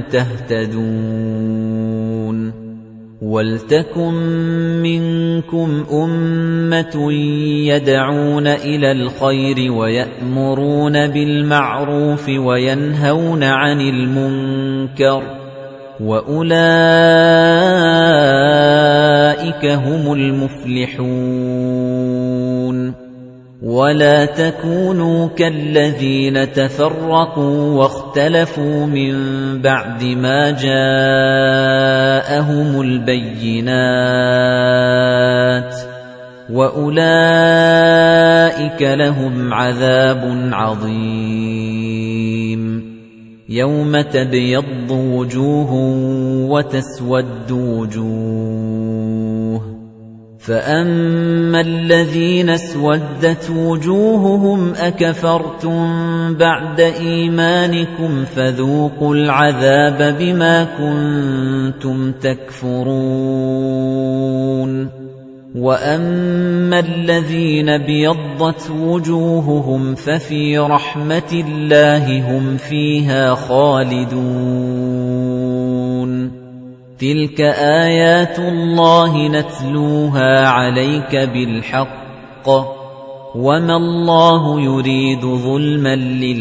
تَهْتَدُونَ وَلْتَكُن مِّنكُمْ أُمَّةٌ يَدْعُونَ إِلَى الْخَيْرِ وَيَأْمُرُونَ بِالْمَعْرُوفِ وَيَنْهَوْنَ عَنِ الْمُنكَرِ وَأُولَئِكَ هُمُ الْمُفْلِحُونَ وَلَا تَكُونُوا كَالَّذِينَ تَفَرَّقُوا وَاخْتَلَفُوا مِن بَعْدِ مَا جَاءَهُمُ الْبَيِّنَاتُ وَأُولَئِكَ لَهُمْ عَذَابٌ عَظِيمٌ يَوْمَ تَبْيَضُّ وُجُوهٌ وَتَسْوَدُّ وُجُوهٌ فَأَمَّا الَّذِينَ اسْوَدَّتْ وُجُوهُهُمْ أَكَفَرْتُم بَعْدَ إِيمَانِكُمْ فَذُوقُوا الْعَذَابَ بِمَا كُنتُمْ تَكْفُرُونَ وَأَمَّا الَّذِينَ ابْيَضَّتْ وُجُوهُهُمْ فَفِي رَحْمَةِ اللَّهِ هُمْ فِيهَا خَالِدُونَ تِلْكَ آيَاتُ اللَّهِ نَتْلُوهَا عَلَيْكَ بِالْحَقِّ وَمَا اللَّهُ يُرِيدُ ظُلْمًا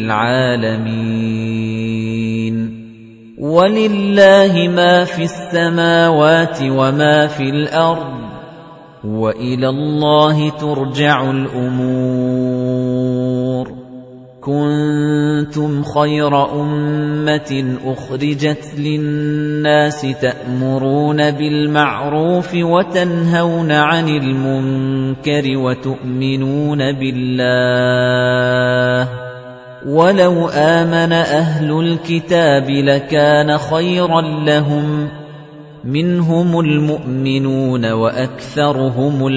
لِلْعَالَمِينَ وَلِلَّهِ مَا فِي السَّمَاوَاتِ وَمَا فِي الْأَرْضِ وَإِلَى اللَّهِ تُرْجَعُ الْأُمُورُ كُنتُمْ خَيْرَ أُمَّةٍ أُخْرِجَتْ لِلنَّاسِ تَأْمُرُونَ بِالْمَعْرُوفِ وَتَنْهَوْنَ عَنِ الْمُنكَرِ وَتُؤْمِنُونَ بِاللَّهِ وَلَوْ آمَنَ أَهْلُ الْكِتَابِ لَكَانَ خَيْرًا لَّهُمْ مِنْهُمُ الْمُؤْمِنُونَ وَأَكْثَرُهُمُ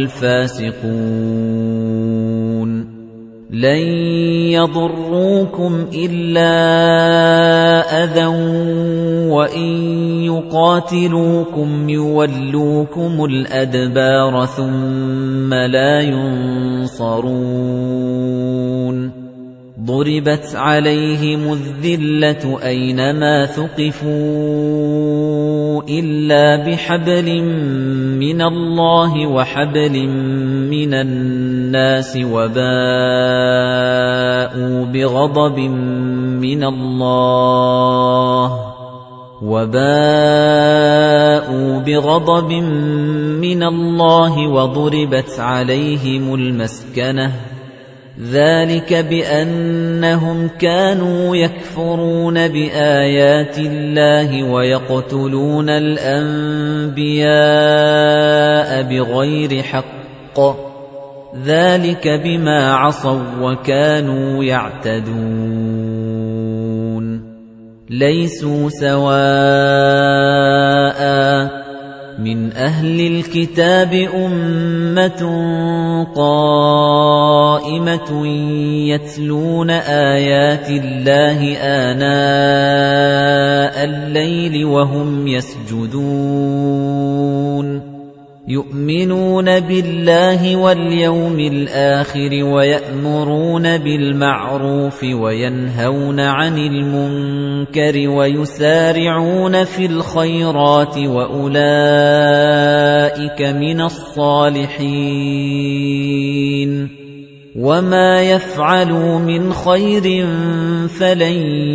الْفَاسِقُونَ لَن يَضُرُّوكُمْ إِلَّا أَذًى وَإِن يُقَاتِلُوكُمْ يُوَلُّوكُمُ الْأَدْبَارَ ثُمَّ لَا يُنصَرُونَ ضُرِبَتْ عَلَيْهِمُ الذِّلَّةُ أَيْنَمَا ثُقِفُوا إِلَّا بِحَبْلٍ مِّنَ اللَّهِ وَحَبْلٍ مِّنَ النَّاسِ وَبَاءُوا بِغَضَبٍ مِّنَ اللَّهِ وَبَاءُوا بِغَضَبٍ مِّنَ اللَّهِ وَضُرِبَتْ عَلَيْهِمُ الْمَسْكَنَةُ ذَلِكَ بِأَنَّهُمْ كَانُوا يَكْفُرُونَ بِآيَاتِ اللَّهِ وَيَقْتُلُونَ الْأَنبِيَاءَ بِغَيْرِ حَقٍّ ذَلِكَ بِمَا عَصَوا وَكَانُوا يَعْتَدُونَ لَيْسُوا سَوَاءً مِنْ أَهْلِ الْكِتَابِ أُمَّةٌ قَائِمَةٌ يَتْلُونَ آيَاتِ اللَّهِ آنَاءَ اللَّيْلِ وَهُمْ يَسْجُدُونَ يُؤْمِنُونَ بِاللَّهِ وَالْيَوْمِ الْآخِرِ وَيَأْمُرُونَ بِالْمَعْرُوفِ وَيَنْهَوْنَ عَنِ الْمُنكَرِ وَيُسَارِعُونَ فِي الْخَيْرَاتِ وَأُولَئِكَ مِنَ الصَّالِحِينَ وَمَا يَفْعَلُوا مِنْ خَيْرٍ فَلَن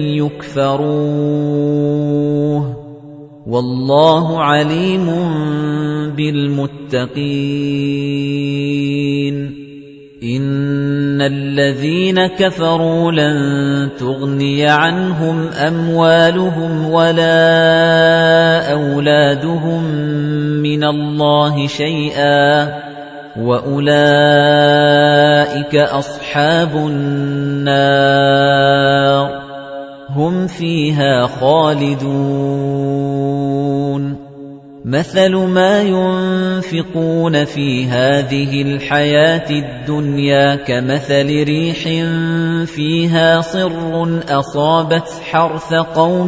يُكْفَرُوهُ وَاللَّهُ عَلِيمٌ بِالْمُتَّقِينَ إِنَّ الَّذِينَ كَفَرُوا لَن تُغْنِيَ عَنْهُمْ أَمْوَالُهُمْ وَلَا أَوْلَادُهُم مِّنَ اللَّهِ شَيْئًا وَأُولَئِكَ أَصْحَابُ النَّارِ هُمْ فِيهَا خَالِدُونَ مَثَلُ مَا يُنفِقُونَ فِي هَذِهِ الْحَيَاةِ الدُّنْيَا كَمَثَلِ رِيحٍ فِيهَا صِرٌّ أَصَابَتْ حَرْثَ قَوْمٍ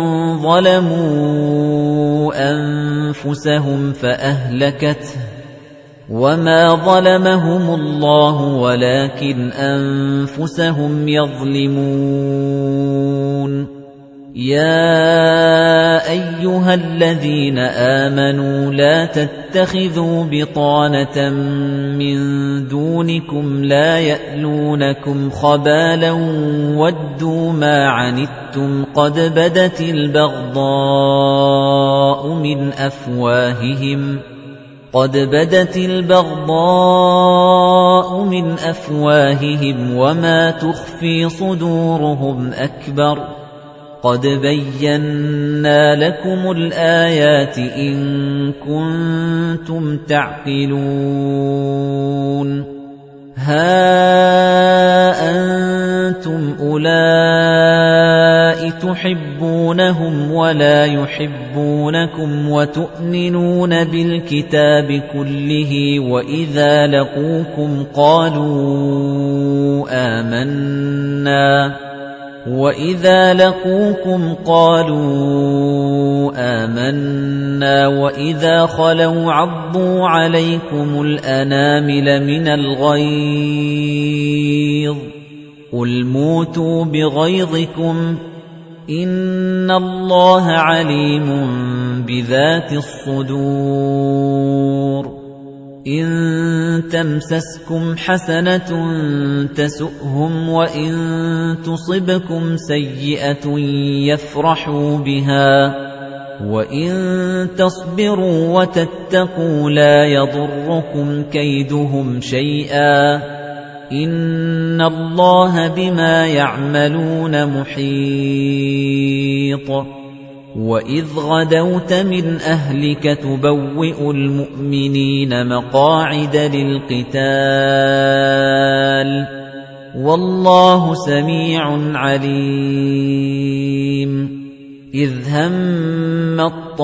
ظَلَمُوا أَنفُسَهُمْ فَأَهْلَكَتْهُ وَمَا ظَلَمَهُمُ اللَّهُ وَلَكِنْ أَنفُسَهُمْ يَظْلِمُونَ يَا أَيُّهَا الَّذِينَ آمَنُوا لَا تَتَّخِذُوا بِطَانَةً مِّن دُونِكُمْ لَا يَأْلُونَكُمْ خَبَالًا وَدُّوا مَا عَنِتُّمْ قَدْ بَدَتِ الْبَغْضَاءُ مِنْ أَفْوَاهِهِمْ قَدْ بَدَتِ الْبَغْضَاءُ مِنْ أَفْوَاهِهِمْ وَمَا تُخْفِي صُدُورُهُمْ أَكْبَرُ قَدْ بَيَّنَّا لَكُمُ الْآيَاتِ إِن كُنتُمْ تَعْقِلُونَ هَا أَنتُمْ أُولَاءِ تُحِبُّونَهُمْ وَلَا يُحِبُّونَكُمْ وَتُؤْمِنُونَ بِالْكِتَابِ كُلِّهِ وَإِذَا لَقُوكُمْ قَالُوا آمَنَّا وَإِذَا لَقُوكُمْ قَالُوا آمَنَّا وَإِذَا خَلَوْا عَضُّوا عَلَيْكُمُ الْأَنَامِلَ مِنَ الْغَيْظِ قُلْ مُوتُوا بِغَيْظِكُمْ إِنَّ اللَّهَ عَلِيمٌ بِذَاتِ الصُّدُورِ إِن تَمْسَسْكُمْ حَسَنَةٌ تَسُؤْهُمْ وَإِن تُصِبْكُمْ سَيِّئَةٌ يَفْرَحُوا بِهَا وَإِن تَصْبِرُوا وَتَتَّقُوا لَا يَضُرُّكُمْ كَيْدُهُمْ شَيْئًا إِنَّ اللَّهَ بِمَا يَعْمَلُونَ مُحِيطٌ وَإِذْ غَدَوْتَ مِنْ أَهْلِكَ تُبَوِّئُ الْمُؤْمِنِينَ مَقَاعِدَ لِلْقِتَالِ وَاللَّهُ سَمِيعٌ عَلِيمٌ إِذْ هَمَّ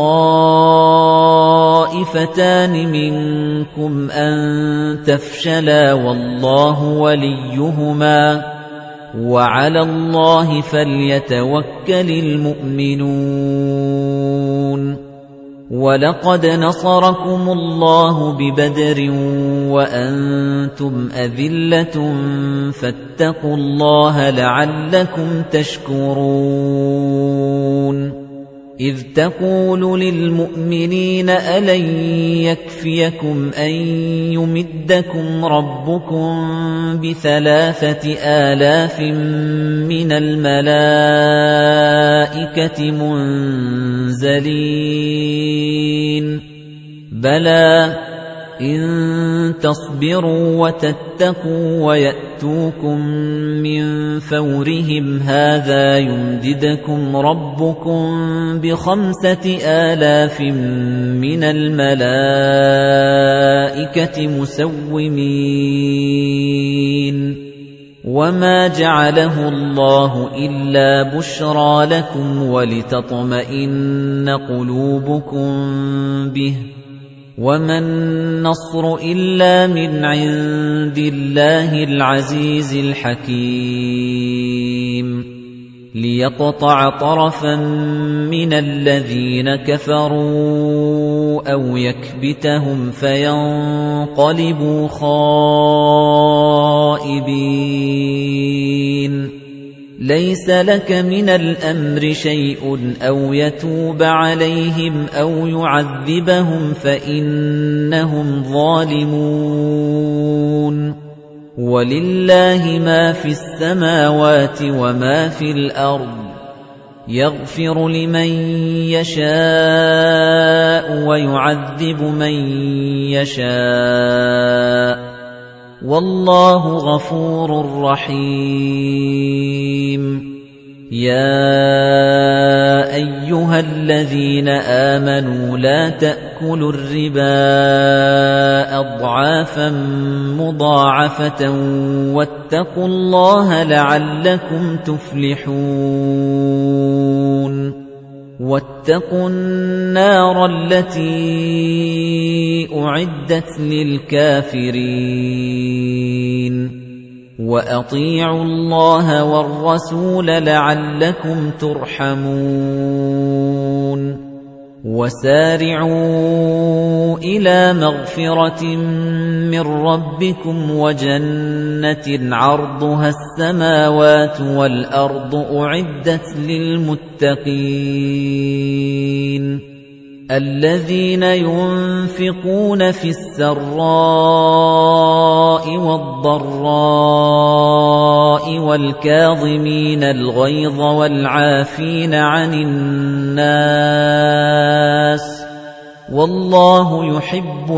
الطَّائِفَتَانِ مِنكُمْ أَن تَفْشَلَا وَاللَّهُ وَلِيُّهُمَا وَعَلَى اللَّهِ فَلْيَتَوَكَّلِ الْمُؤْمِنُونَ وَلَقَدْ نَصَرَكُمُ اللَّهُ بِبَدْرٍ وَأَنتُمْ أَذِلَّةٌ فَاتَّقُوا اللَّهَ لَعَلَّكُمْ تَشْكُرُونَ إِذْ تَقُولُ لِلْمُؤْمِنِينَ أَلَنْ يَكْفِيَكُمْ أَنْ يُمِدَّكُمْ رَبُّكُمْ بِثَلَاثَةِ آلَافٍ مِنَ الْمَلَائِكَةِ مُنْزَلِينَ بَلَى إِن تَصْبِرُوا وَتَتَّقُوا وَيَأْتُوكُم مِّن فَوْرِهِمْ هَٰذَا يُمْدِدْكُمْ رَبُّكُم بِخَمْسَةِ آلَافٍ مِّنَ الْمَلَائِكَةِ مُسَوِّمِينَ وَمَا جَعَلَهُ اللَّهُ إِلَّا بُشْرَىٰ لَكُمْ وَلِتَطْمَئِنَّ قُلُوبُكُم بِهِ وَمَا النَّصْرُ إِلَّا مِنْ عِندِ اللَّهِ الْعَزِيزِ الْحَكِيمِ لِيَقْطَعَ طَرَفًا مِنَ الَّذِينَ كَفَرُوا أَوْ يَكْبِتَهُمْ فَيَنقَلِبُوا خَائِبِينَ لَيْسَ لَكَ مِنَ الْأَمْرِ شَيْءٌ أَوْ يَتُوبَ عَلَيْهِمْ أَوْ يُعَذِّبَهُمْ فَإِنَّهُمْ ظَالِمُونَ وَلِلَّهِ مَا فِي السَّمَاوَاتِ وَمَا فِي الْأَرْضِ يَغْفِرُ لِمَن يَشَاءُ وَيُعَذِّبُ مَن يَشَاءُ وَاللَّهُ غَفُورٌ رَّحِيمٌ يَا أَيُّهَا الَّذِينَ آمَنُوا لَا تَأْكُلُوا الرِّبَا أَضْعَافًا مُضَاعَفَةً وَاتَّقُوا اللَّهَ لَعَلَّكُمْ تُفْلِحُونَ وَاتَّقُوا النَّارَ الَّتِي أُعِدَّتْ لِلْكَافِرِينَ وَأَطِيعُوا اللَّهَ وَالرَّسُولَ لَعَلَّكُمْ تُرْحَمُونَ وَسَارِعُوا إِلَى مَغْفِرَةٍ مِّن رَّبِّكُمْ وَجَنَّةٍ عَرْضُهَا السَّمَاوَاتُ وَالْأَرْضُ أُعِدَّتْ لِلْمُتَّقِينَ الَّذِينَ يُنفِقُونَ فِي السَّرَّاءِ وَالضَّرَّاءِ وَالْكَاظِمِينَ الْغَيْظَ وَالْعَافِينَ عَنِ النَّاسِ وَاللَّهُ يُحِبُّ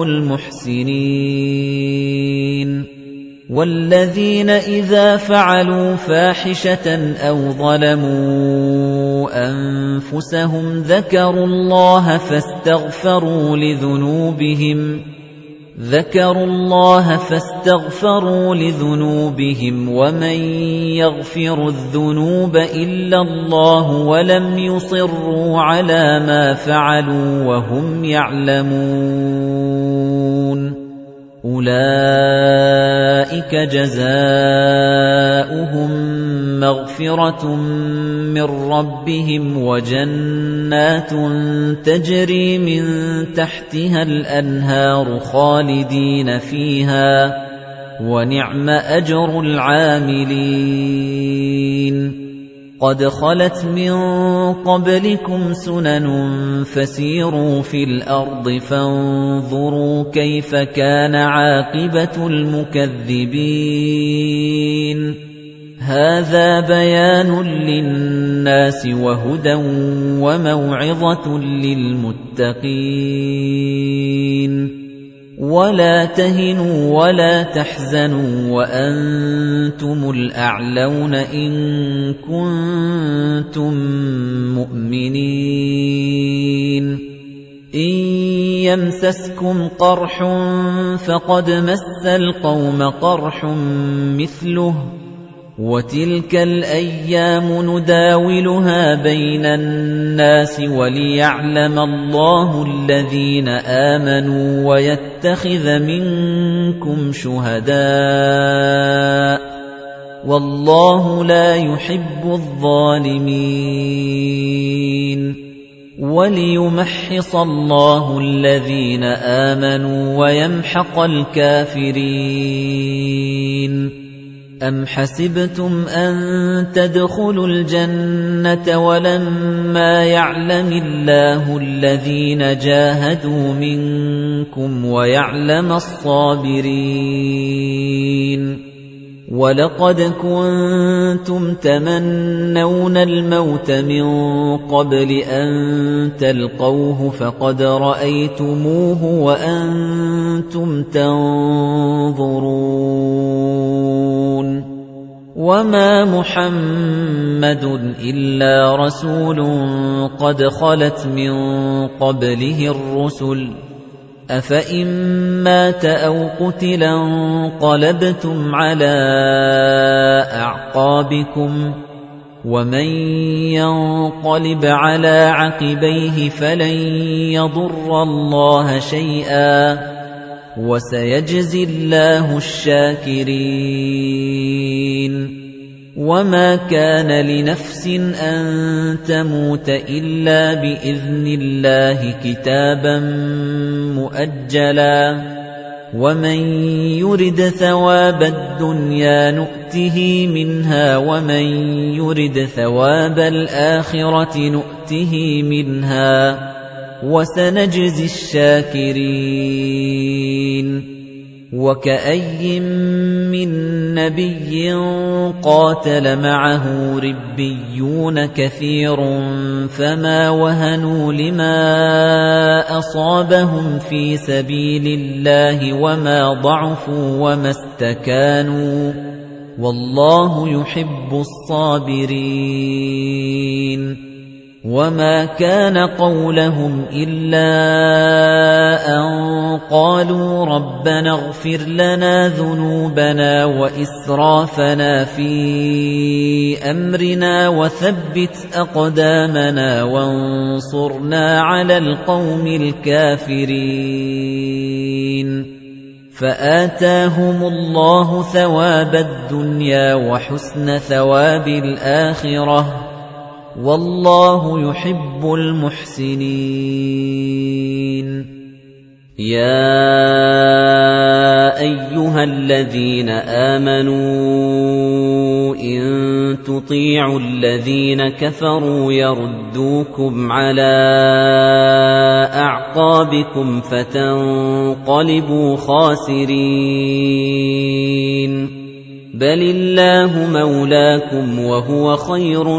الْمُحْسِنِينَ وَالَّذِينَ إِذَا فَعَلُوا فَاحِشَةً أَوْ ظَلَمُوا أَنفُسَهُمْ ذَكَرُوا اللَّهَ فَاسْتَغْفَرُوا لِذُنُوبِهِمْ ذَكَرُوا اللَّهَ فَاسْتَغْفَرُوا لِذُنُوبِهِمْ وَمَن يَغْفِرُ الذُّنُوبَ إِلَّا اللَّهُ وَلَمْ يُصِرُّوا عَلَى مَا فَعَلُوا وَهُمْ يَعْلَمُونَ أُولَئِكَ جَزَاؤُهُم مَّغْفِرَةٌ مِّن رَّبِّهِمْ وَجَنَّاتٌ تَجْرِي مِن تَحْتِهَا الْأَنْهَارُ خَالِدِينَ فِيهَا وَنِعْمَ أَجْرُ الْعَامِلِينَ قَدْ خَلَتْ مِن قَبْلِكُمْ سُنَنٌ فَسِيرُوا فِي الْأَرْضِ فَانظُرُوا كَيْفَ كَانَ عَاقِبَةُ الْمُكَذِّبِينَ هَذَا بَيَانٌ لِّلنَّاسِ وَهُدًى وَمَوْعِظَةٌ لِّلْمُتَّقِينَ وَلَا تَهِنُوا وَلَا تَحْزَنُوا وَأَنتُمُ الْأَعْلَوْنَ إِن كُنتُم مُّؤْمِنِينَ إِن يَمْسَسْكُمْ قَرْحٌ فَقَدْ مَسَّ الْقَوْمَ قَرْحٌ مِّثْلُهُ وَتِلْكَ الْأَيَّامُ نُدَاوِلُهَا بَيْنَ النَّاسِ وَلِيَعْلَمَ اللَّهُ الَّذِينَ آمَنُوا وَيَتَّخِذَ مِنكُمْ شُهَدَاءَ وَاللَّهُ لَا يُحِبُّ الظَّالِمِينَ وَلِيُمَحِّصَ اللَّهُ الَّذِينَ آمَنُوا وَيَمْحَقَ الْكَافِرِينَ أَمْ حَسِبْتُمْ أَن تَدْخُلُوا الْجَنَّةَ وَلَمَّا يَعْلَمِ اللَّهُ الَّذِينَ جَاهَدُوا مِنكُمْ وَيَعْلَمَ الصَّابِرِينَ وَلَقَدْ كُنتُمْ تَمَنَّوْنَ الْمَوْتَ مِن قَبْلِ أَن تَلْقَوْهُ فَقَدْ رَأَيْتُمُوهُ وَأَنتُمْ تَنظُرُونَ وَمَا مُحَمَّدٌ إِلَّا رَسُولٌ قَدْ خَلَتْ مِن قَبْلِهِ الرُّسُلُ أَفَإِن مَّاتَ أَوْ قُتِلَ انقَلَبْتُمْ عَلَىٰ أَعْقَابِكُمْ ۚ وَمَن يَنقَلِبْ عَلَىٰ عَقِبَيْهِ فَلَن يَضُرَّ اللَّهَ شَيْئًا ۗ وَسَيَجْزِي اللَّهُ الشَّاكِرِينَ وَمَا كَانَ لِنَفْسٍ أَن تَمُوتَ إِلَّا بِإِذْنِ اللَّهِ كِتَابًا مُؤَجَّلًا ۗ وَمَن يُرِدْ ثَوَابَ الدُّنْيَا نُؤْتِهِ مِنْهَا وَمَن يُرِدْ ثَوَابَ الْآخِرَةِ نُؤْتِهِ مِنْهَا ۚ وَسَنَجْزِي الشَّاكِرِينَ وَكَأَيِّن مِّن نَّبِيٍّ قَاتَلَ مَعَهُ رِبِّيُّونَ كَثِيرٌ فَمَا وَهَنُوا لِمَا أَصَابَهُمْ فِي سَبِيلِ اللَّهِ وَمَا ضَعُفُوا وَمَا اسْتَكَانُوا ۗ وَاللَّهُ يُحِبُّ الصَّابِرِينَ وَمَا كَانَ قَوْلَهُمْ إِلَّا أَن قَالُوا رَبَّنَا اغْفِرْ لَنَا ذُنُوبَنَا وَإِسْرَافَنَا فِي أَمْرِنَا وَثَبِّتْ أَقْدَامَنَا وَانصُرْنَا عَلَى الْقَوْمِ الْكَافِرِينَ فَآتَاهُمُ اللَّهُ ثَوَابَ الدُّنْيَا وَحُسْنَ ثَوَابِ الْآخِرَةِ ۗ وَاللَّهُ يُحِبُّ الْمُحْسِنِينَ يَا أَيُّهَا الَّذِينَ آمَنُوا إِن تُطِيعُوا الَّذِينَ كَفَرُوا يَرُدُّوكُمْ عَلَىٰ أَعْقَابِكُمْ فَتَنقَلِبُوا خَاسِرِينَ بَلِ اللَّهُ مَوْلَاكُمْ وَهُوَ خَيْرُ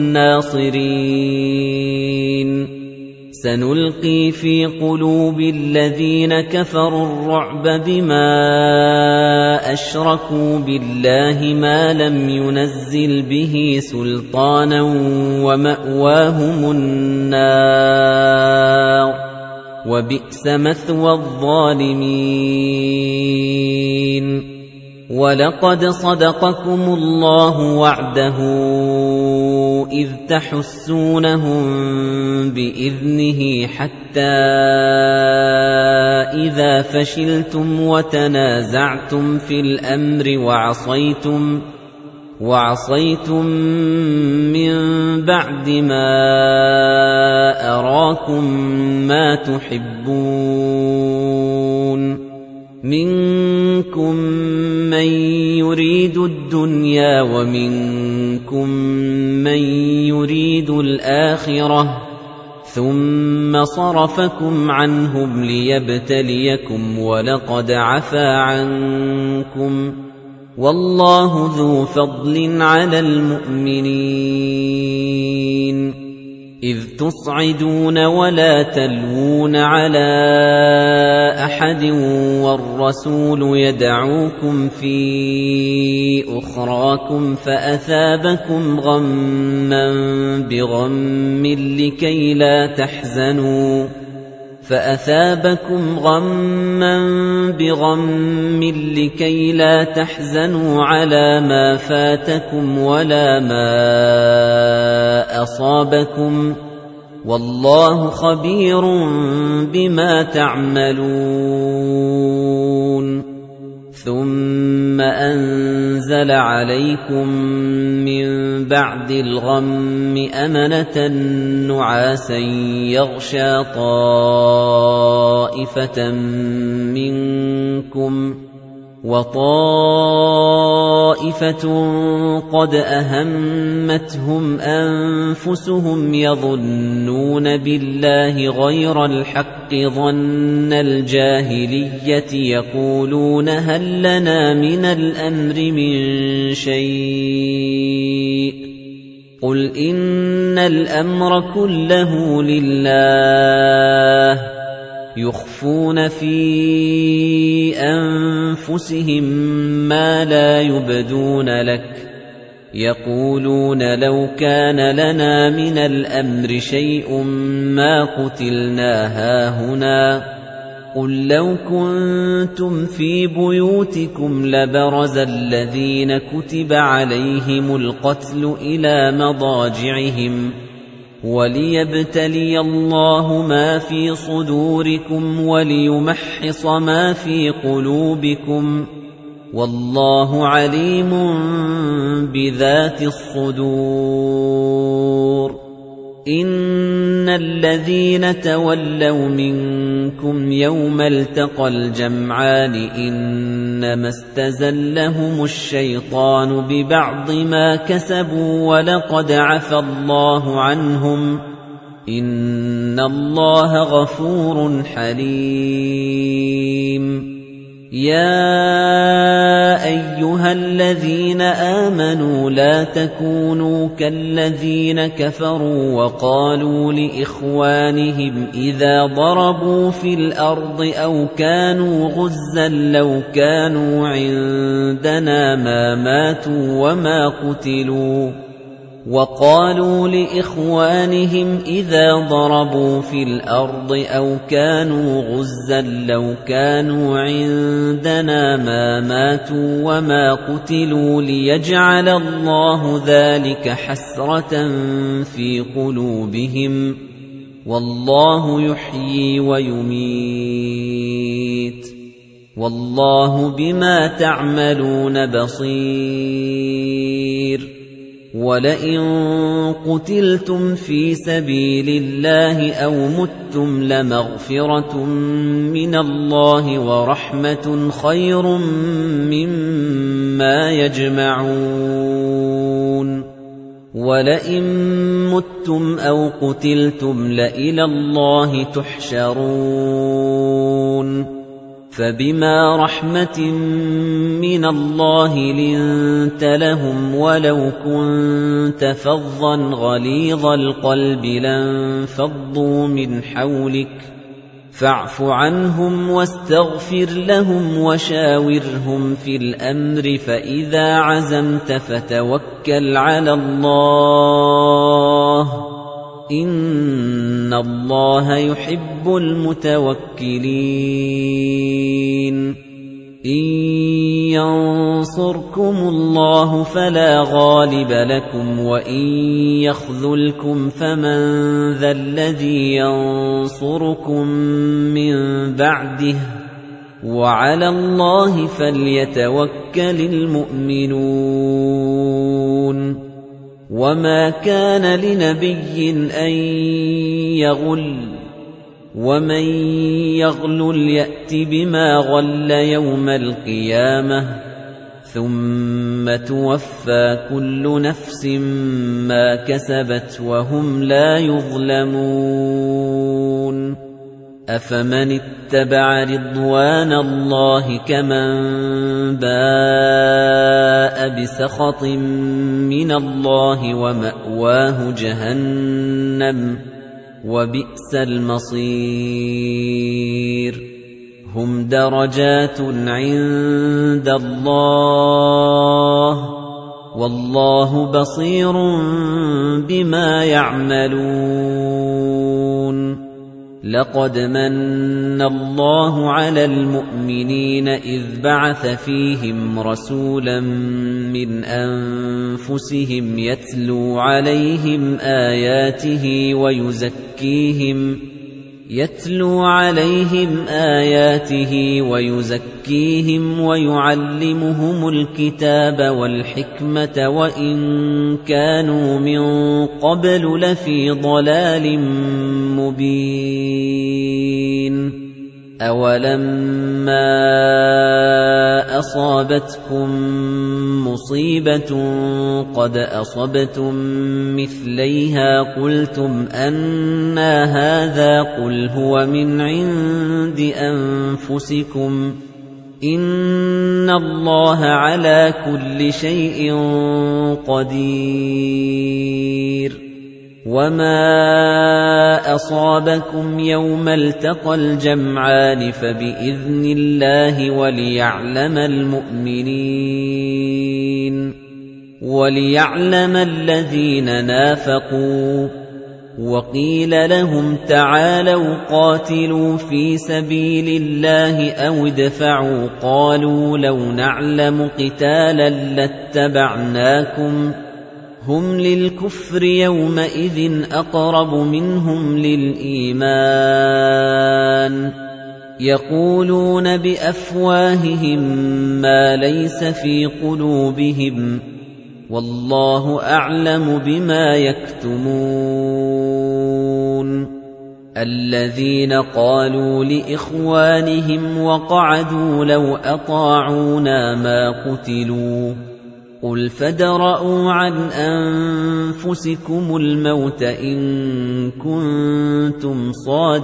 النَّاصِرِينَ سَنُلْقِي فِي قُلُوبِ الَّذِينَ كَفَرُوا الرُّعْبَ بِمَا أَشْرَكُوا بِاللَّهِ مَا لَمْ يُنَزِّلْ بِهِ سُلْطَانًا وَمَأْوَاهُمُ النَّارُ ۖ وَبِئْسَ مَثْوَى الظَّالِمِينَ وَلَقَدْ صَدَقَكُمُ اللَّهُ وَعْدَهُ إِذْ تَحُسُّونَهُم بِإِذْنِهِ حَتَّىٰ إِذَا فَشِلْتُمْ وَتَنَازَعْتُمْ فِي الْأَمْرِ وَعَصَيْتُمْ وَعَصَيْتُمْ مِن بَعْدِ مَا أَرَاكُم مَّا تُحِبُّونَ مِنكُم مَّن يُرِيدُ الدُّنْيَا وَمِنكُم مَّن يُرِيدُ الْآخِرَةَ ۚ ثُمَّ صَرَفَكُمْ عَنْهُمْ لِيَبْتَلِيَكُمْ وَلَقَدْ عَفَا عَنكُمْ ۗ وَاللَّهُ ذُو فَضْلٍ عَلَى الْمُؤْمِنِينَ إِذْ تُصْعِدُونَ وَلَا تَلْوُونَ عَلَىٰ أَحَدٍ وَالرَّسُولُ يَدْعُوكُمْ فِي أُخْرَاكُمْ فَأَثَابَكُمْ غَمًّا بِغَمٍّ لِّكَيْ لَا تَحْزَنُوا فَأَثَابَكُمْ غَمًّا بِغَمٍّ لِّكَيْ لَا تَحْزَنُوا عَلَىٰ مَا فَاتَكُمْ وَلَا مَا أَصَابَكُمْ ۗ وَاللَّهُ خَبِيرٌ بِمَا تَعْمَلُونَ ثُمَّ أَنزَلَ وَأَنزَلَ عَلَيْكُم مِّن بَعْدِ الْغَمِّ أَمَنَةً نُّعَاسًا يَغْشَىٰ طَائِفَةً مِّنكُمْ وَطَائِفَةٌ قَدْ أَهَمَّتْهُمْ أَنفُسُهُمْ يَظُنُّونَ بِاللَّهِ غَيْرَ الْحَقِّ ظَنَّ الْجَاهِلِيَّةِ يَقُولُونَ هَل لَّنَا مِنَ الْأَمْرِ مِن شَيْءٍ قُلْ إِنَّ الْأَمْرَ كُلَّهُ لِلَّهِ يُخْفُونَ فِي أَنفُسِهِم مَّا لَا يُبْدُونَ لَكَ يَقُولُونَ لَوْ كَانَ لَنَا مِنَ الْأَمْرِ شَيْءٌ مَّا قُتِلْنَا هَاهُنَا قُل لَّوْ كُنتُمْ فِي بُيُوتِكُمْ لَبَرَزَ الَّذِينَ كُتِبَ عَلَيْهِمُ الْقَتْلُ إِلَىٰ مَضَاجِعِهِمْ وَلِيَبْتَلِيَ اللَّهُ مَا فِي صُدُورِكُمْ وَلِيُمَحِّصَ مَا فِي قُلُوبِكُمْ وَاللَّهُ عَلِيمٌ بِذَاتِ الصُّدُورِ إِنَّ الَّذِينَ تَوَلَّوْا مِنكُمْ يَوْمَ الْتَقَى الْجَمْعَانِ إِنَّمَا اسْتَزَلَّهُمُ الشَّيْطَانُ بِبَعْضِ مَا كَسَبُوا وَلَقَدْ عَفَا اللَّهُ عَنْهُمْ إِنَّ اللَّهَ غَفُورٌ حَلِيمٌ يَا أَيُّهَا الَّذِينَ آمَنُوا لَا تَكُونُوا كَالَّذِينَ كَفَرُوا وَقَالُوا لِإِخْوَانِهِمْ إِذَا ضَرَبُوا فِي الْأَرْضِ أَوْ كَانُوا غُزًّى لَّوْ كَانُوا عِندَنَا مَا مَاتُوا وَمَا قُتِلُوا وَقَالُوا لِإِخْوَانِهِمْ إِذَا ضَرَبُوا فِي الْأَرْضِ أَوْ كَانُوا غُزًّى لَّوْ كَانُوا عِندَنَا مَا مَاتُوا وَمَا قُتِلُوا لِيَجْعَلَ اللَّهُ ذَلِكَ حَسْرَةً فِي قُلُوبِهِمْ وَاللَّهُ يُحْيِي وَيُمِيتُ وَاللَّهُ بِمَا تَعْمَلُونَ بَصِيرٌ وَلَئِن قُتِلْتُمْ فِي سَبِيلِ اللَّهِ أَوْ مُتُّمْ لَمَغْفِرَةٌ مِّنَ اللَّهِ وَرَحْمَةٌ خَيْرٌ مِّمَّا يَجْمَعُونَ وَلَئِن مُّتُّمْ أَوْ قُتِلْتُمْ لَإِلَى اللَّهِ تُحْشَرُونَ فَبِمَا رَحْمَةٍ مِّنَ اللَّهِ لِنتَ لَهُمْ وَلَوْ كُنتَ فَظًّا غَلِيظَ الْقَلْبِ لَانفَضُّوا مِنْ حَوْلِكَ فَاعْفُ عَنْهُمْ وَاسْتَغْفِرْ لَهُمْ وَشَاوِرْهُمْ فِي الْأَمْرِ فَإِذَا عَزَمْتَ فَتَوَكَّلْ عَلَى اللَّهِ إِنَّ اللَّهَ يُحِبُّ الْمُتَوَكِّلِينَ إِن يَنصُرْكُمُ اللَّهُ فَلَا غَالِبَ لَكُمْ وَإِن يَخْذُلْكُمْ فَمَن ذَا الَّذِي يَنصُرُكُم مِّن بَعْدِهِ وَعَلَى اللَّهِ فَلْيَتَوَكَّلِ الْمُؤْمِنُونَ وَمَا كَانَ لِنَبِيٍّ أَن يَغُلَّ وَمَن يَغْلُلْ يَأْتِ بِمَا غَلَّ يَوْمَ الْقِيَامَةِ ثُمَّ تُوَفَّى كُلُّ نَفْسٍ مَّا كَسَبَتْ وَهُمْ لَا يُظْلَمُونَ أَفَمَنِ اتَّبَعَ رِضْوَانَ اللَّهِ كَمَن بَاءَ بِسَخَطٍ مِّنَ اللَّهِ وَمَأْوَاهُ جَهَنَّمُ وَبِئْسَ الْمَصِيرُ هُمْ دَرَجَاتٌ عِندَ اللَّهِ وَاللَّهُ بَصِيرٌ بِمَا يَعْمَلُونَ لَقَدْ مَنَّ اللَّهُ عَلَى الْمُؤْمِنِينَ إِذْ بَعَثَ فِيهِمْ رَسُولًا مِّنْ أَنفُسِهِمْ يَتْلُو عَلَيْهِمْ آيَاتِهِ وَيُزَكِّيهِمْ يَتْلُو عَلَيْهِمْ آيَاتِهِ وَيُزَكِّيهِمْ وَيُعَلِّمُهُمُ الْكِتَابَ وَالْحِكْمَةَ وَإِن كَانُوا مِن قَبْلُ لَفِي ضَلَالٍ مُّبِينٍ أَوَلَمَّا أَصَابَتْكُم مُّصِيبَةٌ قَدْ أَصَبْتُم مِّثْلَيْهَا قُلْتُمْ أَنَّىٰ هَٰذَا قُلْ هُوَ مِنْ عِندِ أَنفُسِكُمْ إِنَّ اللَّهَ عَلَىٰ كُلِّ شَيْءٍ قَدِيرٌ وَمَا أَصَابَكُمْ يَوْمَ الْتَقَى الْجَمْعَانِ فَبِإِذْنِ اللَّهِ وَلِيَعْلَمَ الْمُؤْمِنِينَ وَلِيَعْلَمَ الَّذِينَ نَافَقُوا وَقِيلَ لَهُمْ تَعَالَوْا قَاتِلُوا فِي سَبِيلِ اللَّهِ أَوِ ادْفَعُوا قَالُوا لَوْ نَعْلَمُ قِتَالًا لَّاتَّبَعْنَاكُمْ هُمْ لِلْكُفْرِ يَوْمَئِذٍ أَقْرَبُ مِنْهُمْ لِلْإِيمَانِ يَقُولُونَ بِأَفْوَاهِهِم مَّا لَيْسَ فِي قُلُوبِهِمْ وَاللَّهُ أَعْلَمُ بِمَا يَكْتُمُونَ الَّذِينَ قَالُوا لِإِخْوَانِهِمْ وَقَعَدُوا لَوْ أَطَاعُونَا مَا قُتِلُوا قُلْ فَادْرَءُوا عَنْ أَنفُسِكُمُ الْمَوْتَ إِن كُنتُمْ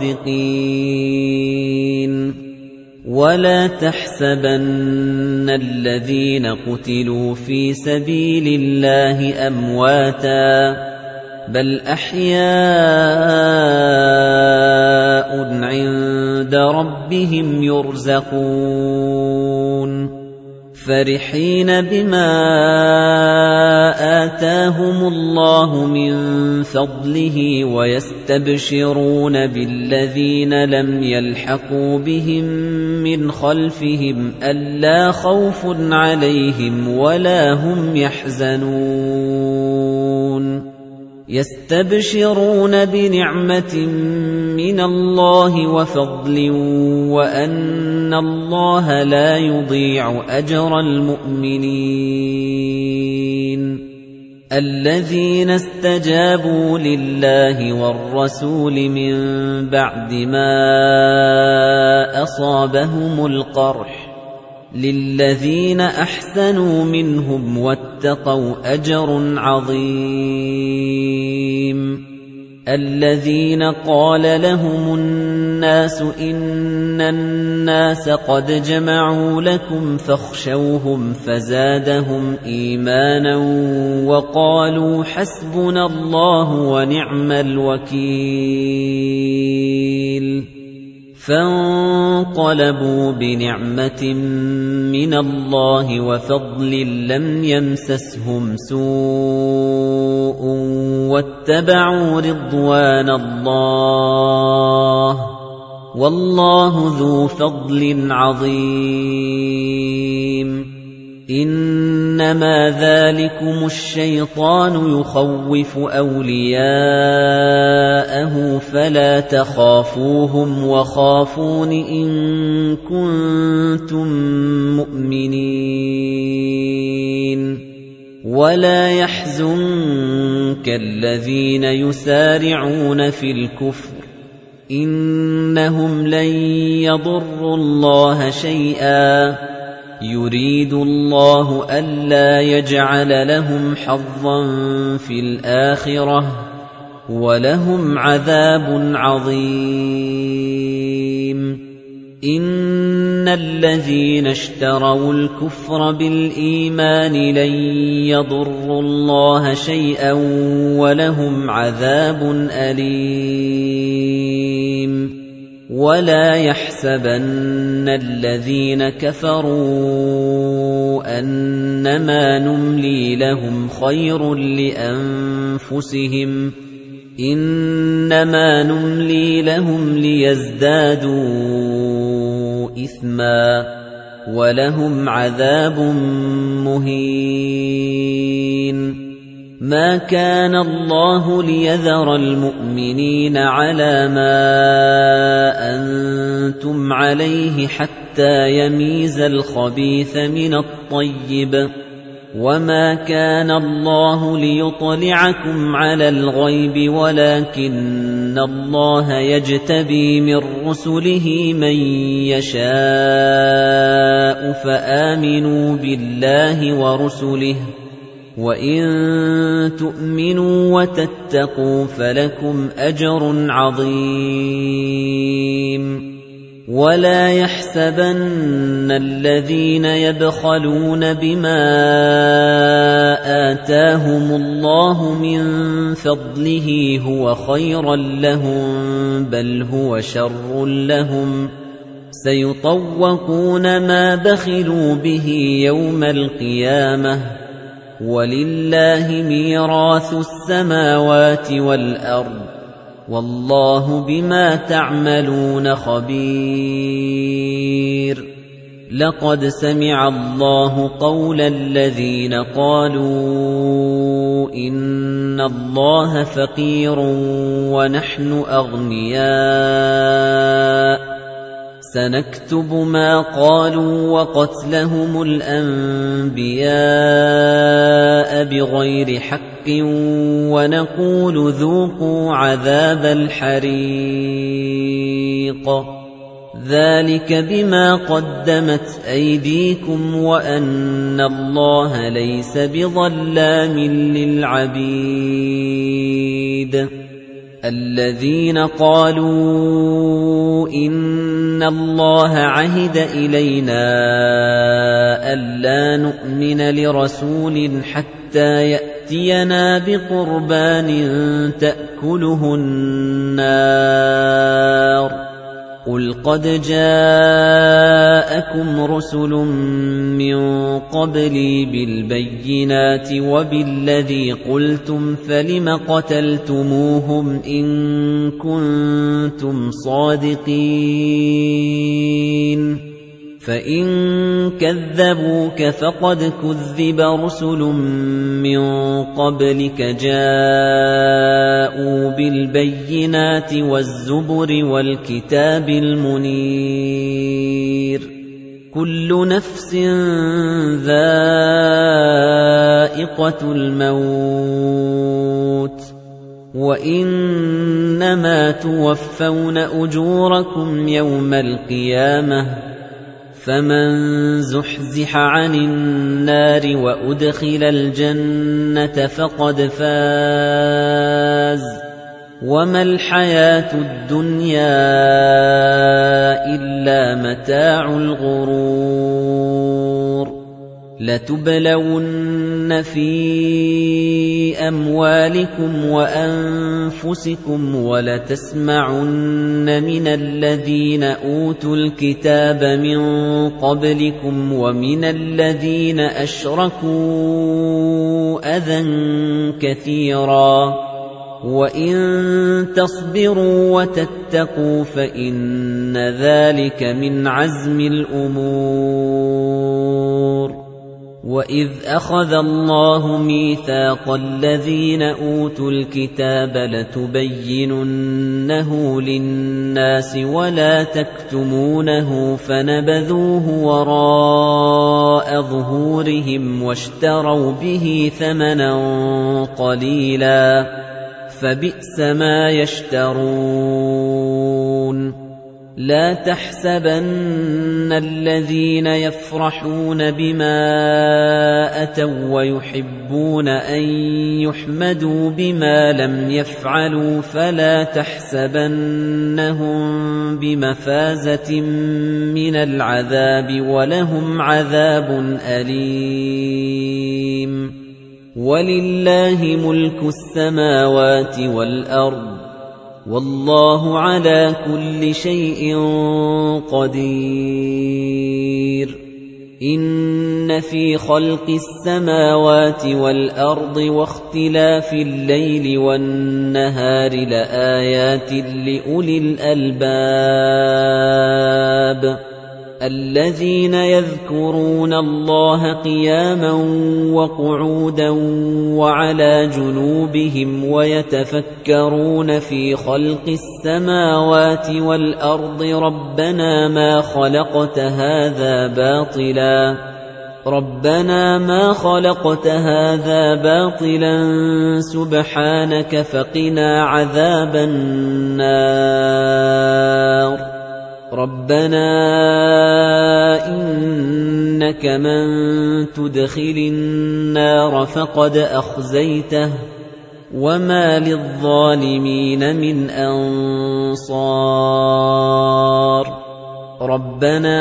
صَادِقِينَ وَلَا تَحْسَبَنَّ الَّذِينَ قُتِلُوا فِي سَبِيلِ اللَّهِ أَمْوَاتًا بَلْ أَحْيَاءٌ عِندَ رَبِّهِمْ يُرْزَقُونَ فَرِحِينَ بِمَا آتَاهُمُ اللَّهُ مِن فَضْلِهِ وَيَسْتَبْشِرُونَ بِالَّذِينَ لَمْ يَلْحَقُوا بِهِم مِّنْ خَلْفِهِمْ أَلَّا خَوْفٌ عَلَيْهِمْ وَلَا هُمْ يَحْزَنُونَ يَسْتَبْشِرُونَ بِنِعْمَةٍ مِّنَ اللَّهِ وَفَضْلٍ وَأَنَّ اللَّهَ لَا يُضِيعُ أَجْرَ الْمُؤْمِنِينَ الَّذِينَ اسْتَجَابُوا لِلَّهِ وَالرَّسُولِ مِن بَعْدِ مَا أَصَابَهُمُ الْقَرْحُ لِلَّذِينَ أَحْسَنُوا مِنْهُمْ وَاتَّقَوْا أَجْرٌ عَظِيمٌ الَّذِينَ قَالَ لَهُمُ النَّاسُ إِنَّ النَّاسَ قَدْ جَمَعُوا لَكُمْ فَاخْشَوْهُمْ فَزَادَهُمْ إِيمَانًا وَقَالُوا حَسْبُنَا اللَّهُ وَنِعْمَ الْوَكِيلُ فَانقَلَبُوا بِنِعْمَةٍ مِّنَ اللَّهِ وَفَضْلٍ لَّمْ يَمْسَسْهُمْ سُوءٌ وَاتَّبَعُوا رِضْوَانَ اللَّهِ وَاللَّهُ ذُو فَضْلٍ عَظِيمٍ إِنَّمَا ذَلِكُمُ الشَّيْطَانُ يُخَوِّفُ أَوْلِيَاءَهُ فَلَا تَخَافُوهُمْ وَخَافُونِ إِن كُنتُم مُّؤْمِنِينَ وَلَا يَحْزُنكَ الَّذِينَ يُسَارِعُونَ فِي الْكُفْرِ إِنَّهُمْ لَن يَضُرُّوا اللَّهَ شَيْئًا يُرِيدُ اللَّهُ أَلَّا يَجْعَلَ لَهُمْ حَظًّا فِي الْآخِرَةِ وَلَهُمْ عَذَابٌ عَظِيمٌ إِنَّ الَّذِينَ اشْتَرَوُا الْكُفْرَ بِالْإِيمَانِ لَن يَضُرُّوا اللَّهَ شَيْئًا وَلَهُمْ عَذَابٌ أَلِيمٌ وَلَا يَحْسَبَنَّ الَّذِينَ كَفَرُوا أَنَّمَا نُمْلِي لَهُمْ خَيْرٌ لِّأَنفُسِهِمْ إِنَّمَا نُمْلِي لَهُمْ لِيَزْدَادُوا إِثْمًا وَلَهُمْ عَذَابٌ مُّهِينٌ مَا كَانَ اللَّهُ لِيَذَرَ الْمُؤْمِنِينَ عَلَىٰ مَا أَنتُمْ عَلَيْهِ حَتَّىٰ يَمِيزَ الْخَبِيثَ مِنَ الطَّيِّبِ ۗ وَمَا كَانَ اللَّهُ لِيُطْلِعَكُمْ عَلَى الْغَيْبِ وَلَٰكِنَّ اللَّهَ يَجْتَبِي مِن رُّسُلِهِ مَن يَشَاءُ ۖ فَآمِنُوا بِاللَّهِ وَرُسُلِهِ ۚ وَإِن تُؤْمِنُوا وَتَتَّقُوا فَلَكُمْ أَجْرٌ عَظِيمٌ. وَلَا يَحْسَبَنَّ الَّذِينَ يَبْخَلُونَ بِمَا آتَاهُمُ اللَّهُ مِن فَضْلِهِ هُوَ خَيْرًا لَّهُم، بَلْ هُوَ شَرٌّ لَّهُمْ ۖ سَيُطَوَّقُونَ مَا بَخِلُوا بِهِ يَوْمَ الْقِيَامَةِ ۗ وَلِلَّهِ مِيرَاثُ السَّمَاوَاتِ وَالْأَرْضِ ۗ وَاللَّهُ بِمَا تَعْمَلُونَ خَبِيرٌ. لَقَدْ سَمِعَ اللَّهُ قَوْلَ الَّذِينَ قَالُوا إِنَّ اللَّهَ فَقِيرٌ وَنَحْنُ أَغْنِيَاءُ، سَنَكْتُبُ مَا قَالُوا وَقَتْلَهُمُ الْأَنبِيَاءَ بِغَيْرِ حَقٍّ، وَنَقُولُ ذُوقُوا عَذَابَ الْحَرِيقِ، ذَلِكَ بِمَا قَدَّمَتْ أَيْدِيكُمْ وَأَنَّ اللَّهَ لَيْسَ بِظَلَّامٍ لِّلْعَبِيدِ. الَّذِينَ قَالُوا إِنَّ اللَّهَ عَهِدَ إِلَيْنَا أَلَّا نُؤْمِنَ لِرَسُولٍ حَتَّىٰ يَأْتِيَنَا بِقُرْبَانٍ تَأْكُلُهُ النَّارُ، قُلْ قَدْ جَاءَكُمْ رُسُلٌ مِّن قَبْلِي بِالْبَيِّنَاتِ وَبِالَّذِي قُلْتُمْ فَلِمَ قَتَلْتُمُوهُمْ إِن كُنتُمْ صَادِقِينَ؟ فَإِن كَذَّبُوكَ فَقَدْ كُذِّبَ رُسُلٌ مِّن قَبْلِكَ جَاءُوا بِالْبَيِّنَاتِ وَالزُّبُرِ وَالْكِتَابِ الْمُنِيرِ. كُلُّ نَفْسٍ ذَائِقَةُ الْمَوْتِ، وَإِنَّمَا تُوَفَّوْنَ أُجُورَكُمْ يَوْمَ الْقِيَامَةِ، فَمَن زُحْزِحَ عَنِ النَّارِ وَأُدْخِلَ الْجَنَّةَ فَقَدْ فَازَ، وَمَا الْحَيَاةُ الدُّنْيَا إِلَّا مَتَاعُ الْغُرُورِ. لَتُبْلَوُنَّ فِي أَمْوَالِكُمْ وَأَنفُسِكُمْ وَلَتَسْمَعُنَّ مِنَ الَّذِينَ أُوتُوا الْكِتَابَ مِن قَبْلِكُمْ وَمِنَ الَّذِينَ أَشْرَكُوا أَذًى كَثِيرًا، وَإِن تَصْبِرُوا وَتَتَّقُوا فَإِنَّ ذَلِكَ مِنْ عَزْمِ الْأُمُورِ. وَإِذْ أَخَذَ اللَّهُ مِيثَاقَ الَّذِينَ أُوتُوا الْكِتَابَ لَتُبَيِّنُنَّهُ لِلنَّاسِ وَلَا تَكْتُمُونَهُ فَنَبَذُوهُ وَرَاءَ ظُهُورِهِمْ وَاشْتَرَوْا بِهِ ثَمَنًا قَلِيلًا، فَبِئْسَ مَا يَشْتَرُونَ. لَا تَحْسَبَنَّ الَّذِينَ يَفْرَحُونَ بِمَا أَتَوا وَّيُحِبُّونَ أَن يُحْمَدُوا بِمَا لَمْ يَفْعَلُوا فَلَا تَحْسَبَنَّهُم بِمَفَازَةٍ مِّنَ الْعَذَابِ، وَلَهُمْ عَذَابٌ أَلِيمٌ. وَلِلَّهِ مُلْكُ السَّمَاوَاتِ وَالْأَرْضِ، وَاللَّهُ عَلَى كُلِّ شَيْءٍ قَدِيرٌ. إِنَّ فِي خَلْقِ السَّمَاوَاتِ وَالْأَرْضِ وَاخْتِلَافِ اللَّيْلِ وَالنَّهَارِ لَآيَاتٍ لِأُولِي الْأَلْبَابِ الَّذِينَ يَذْكُرُونَ اللَّهَ قِيَامًا وَقُعُودًا وَعَلَى جُنُوبِهِمْ وَيَتَفَكَّرُونَ فِي خَلْقِ السَّمَاوَاتِ وَالْأَرْضِ رَبَّنَا مَا خَلَقْتَ هَذَا بَاطِلًا رَبَّنَا مَا خَلَقْتَ هَذَا بَاطِلًا سُبْحَانَكَ فَقِنَا عَذَابَ النَّارِ رَبَّنَا إِنَّكَ مَن تُدْخِلِ النَّارَ فَقَدْ أَخْزَيْتَهُ وَمَا لِلظَّالِمِينَ مِنْ أَنصَارٍ رَبَّنَا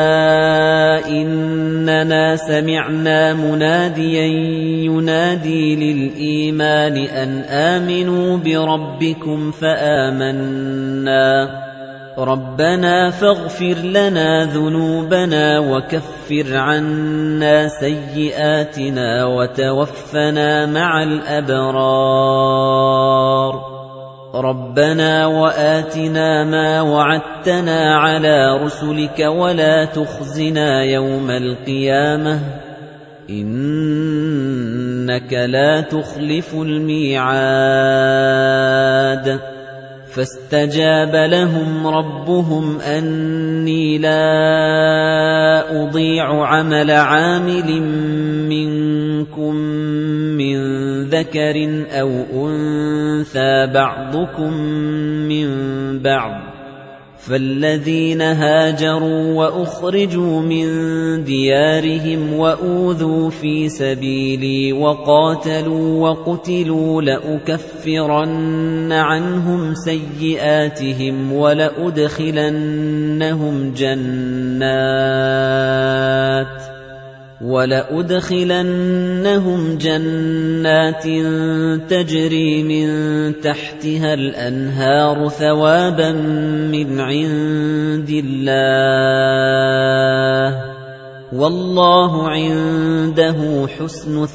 إِنَّنَا سَمِعْنَا مُنَادِيًا يُنَادِي لِلْإِيمَانِ أَنْ آمِنُوا بِرَبِّكُمْ فَآمَنَّا رَبَّنَا فَاغْفِرْ لَنَا ذُنُوبَنَا وَكَفِّرْ عَنَّا سَيِّئَاتِنَا وَتَوَفَّنَا مَعَ الْأَبْرَارِ رَبَّنَا وَآتِنَا مَا وَعَدتَّنَا عَلَى رُسُلِكَ وَلَا تُخْزِنَا يَوْمَ الْقِيَامَةِ إِنَّكَ لَا تُخْلِفُ الْمِيعَادَ فَاسْتَجَابَ لَهُمْ رَبُّهُمْ أَنِّي لَا أُضِيعُ عَمَلَ عَامِلٍ مِّنكُم مِّن ذَكَرٍ أَوْ أُنثَىٰ بَعْضُكُم مِّن بَعْضٍ فَالَّذِينَ هَاجَرُوا وَأُخْرِجُوا مِن دِيَارِهِمْ وَأُوذُوا فِي سَبِيلِي وَقَاتَلُوا وَقُتِلُوا لَأُكَفِّرَنَّ عَنْهُمْ سَيِّئَاتِهِمْ وَلَأُدْخِلَنَّهُمْ جَنَّاتٍ وَلَأُدْخِلَنَّهُمْ جَنَّاتٍ تَجْرِي مِن تَحْتِهَا الْأَنْهَارُ ثَوَابًا مِّنْ عِندِ اللَّهِ وَاللَّهُ عِندَهُ حُسْنُ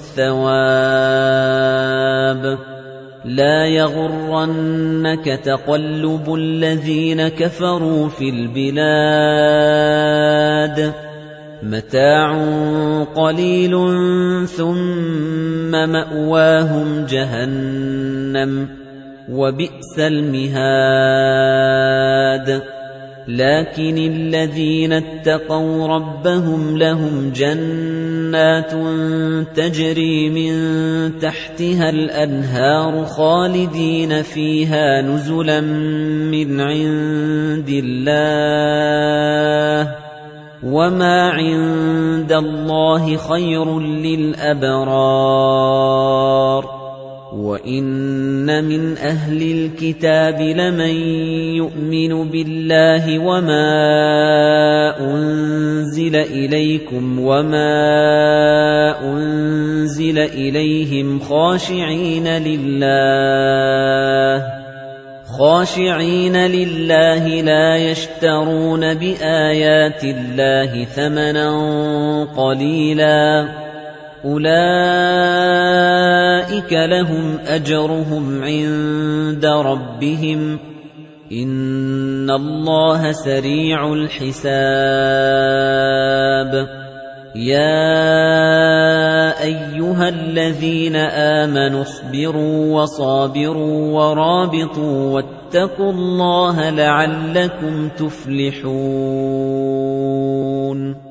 الثَّوَابِ لَا يَغُرَّنَّكَ تَقَلُّبُ الَّذِينَ كَفَرُوا فِي الْبِلَادِ مَتَاعٌ قَلِيلٌ ثُمَّ مَأْوَاهُمْ جَهَنَّمُ وَبِئْسَ الْمِهَادُ لَكِنِ الَّذِينَ اتَّقَوْا رَبَّهُمْ لَهُمْ جَنَّاتٌ تَجْرِي مِن تَحْتِهَا الْأَنْهَارُ خَالِدِينَ فِيهَا نُزُلًا مِّنْ عِندِ اللَّهِ وَمَا عِندَ اللَّهِ خَيْرٌ لِّلْأَبْرَارِ وَإِنَّ مِنْ أَهْلِ الْكِتَابِ لَمَن يُؤْمِنُ بِاللَّهِ وَمَا أُنزِلَ إِلَيْكُمْ وَمَا أُنزِلَ إِلَيْهِمْ خَاشِعِينَ لِلَّهِ خاشعين لله لا يشترون بآيات الله ثمنا قليلا أولئك لهم أجرهم عند ربهم إن الله سريع الحساب يا أيها الذين آمنوا اصبروا وصابروا ورابطوا واتقوا الله لعلكم تفلحون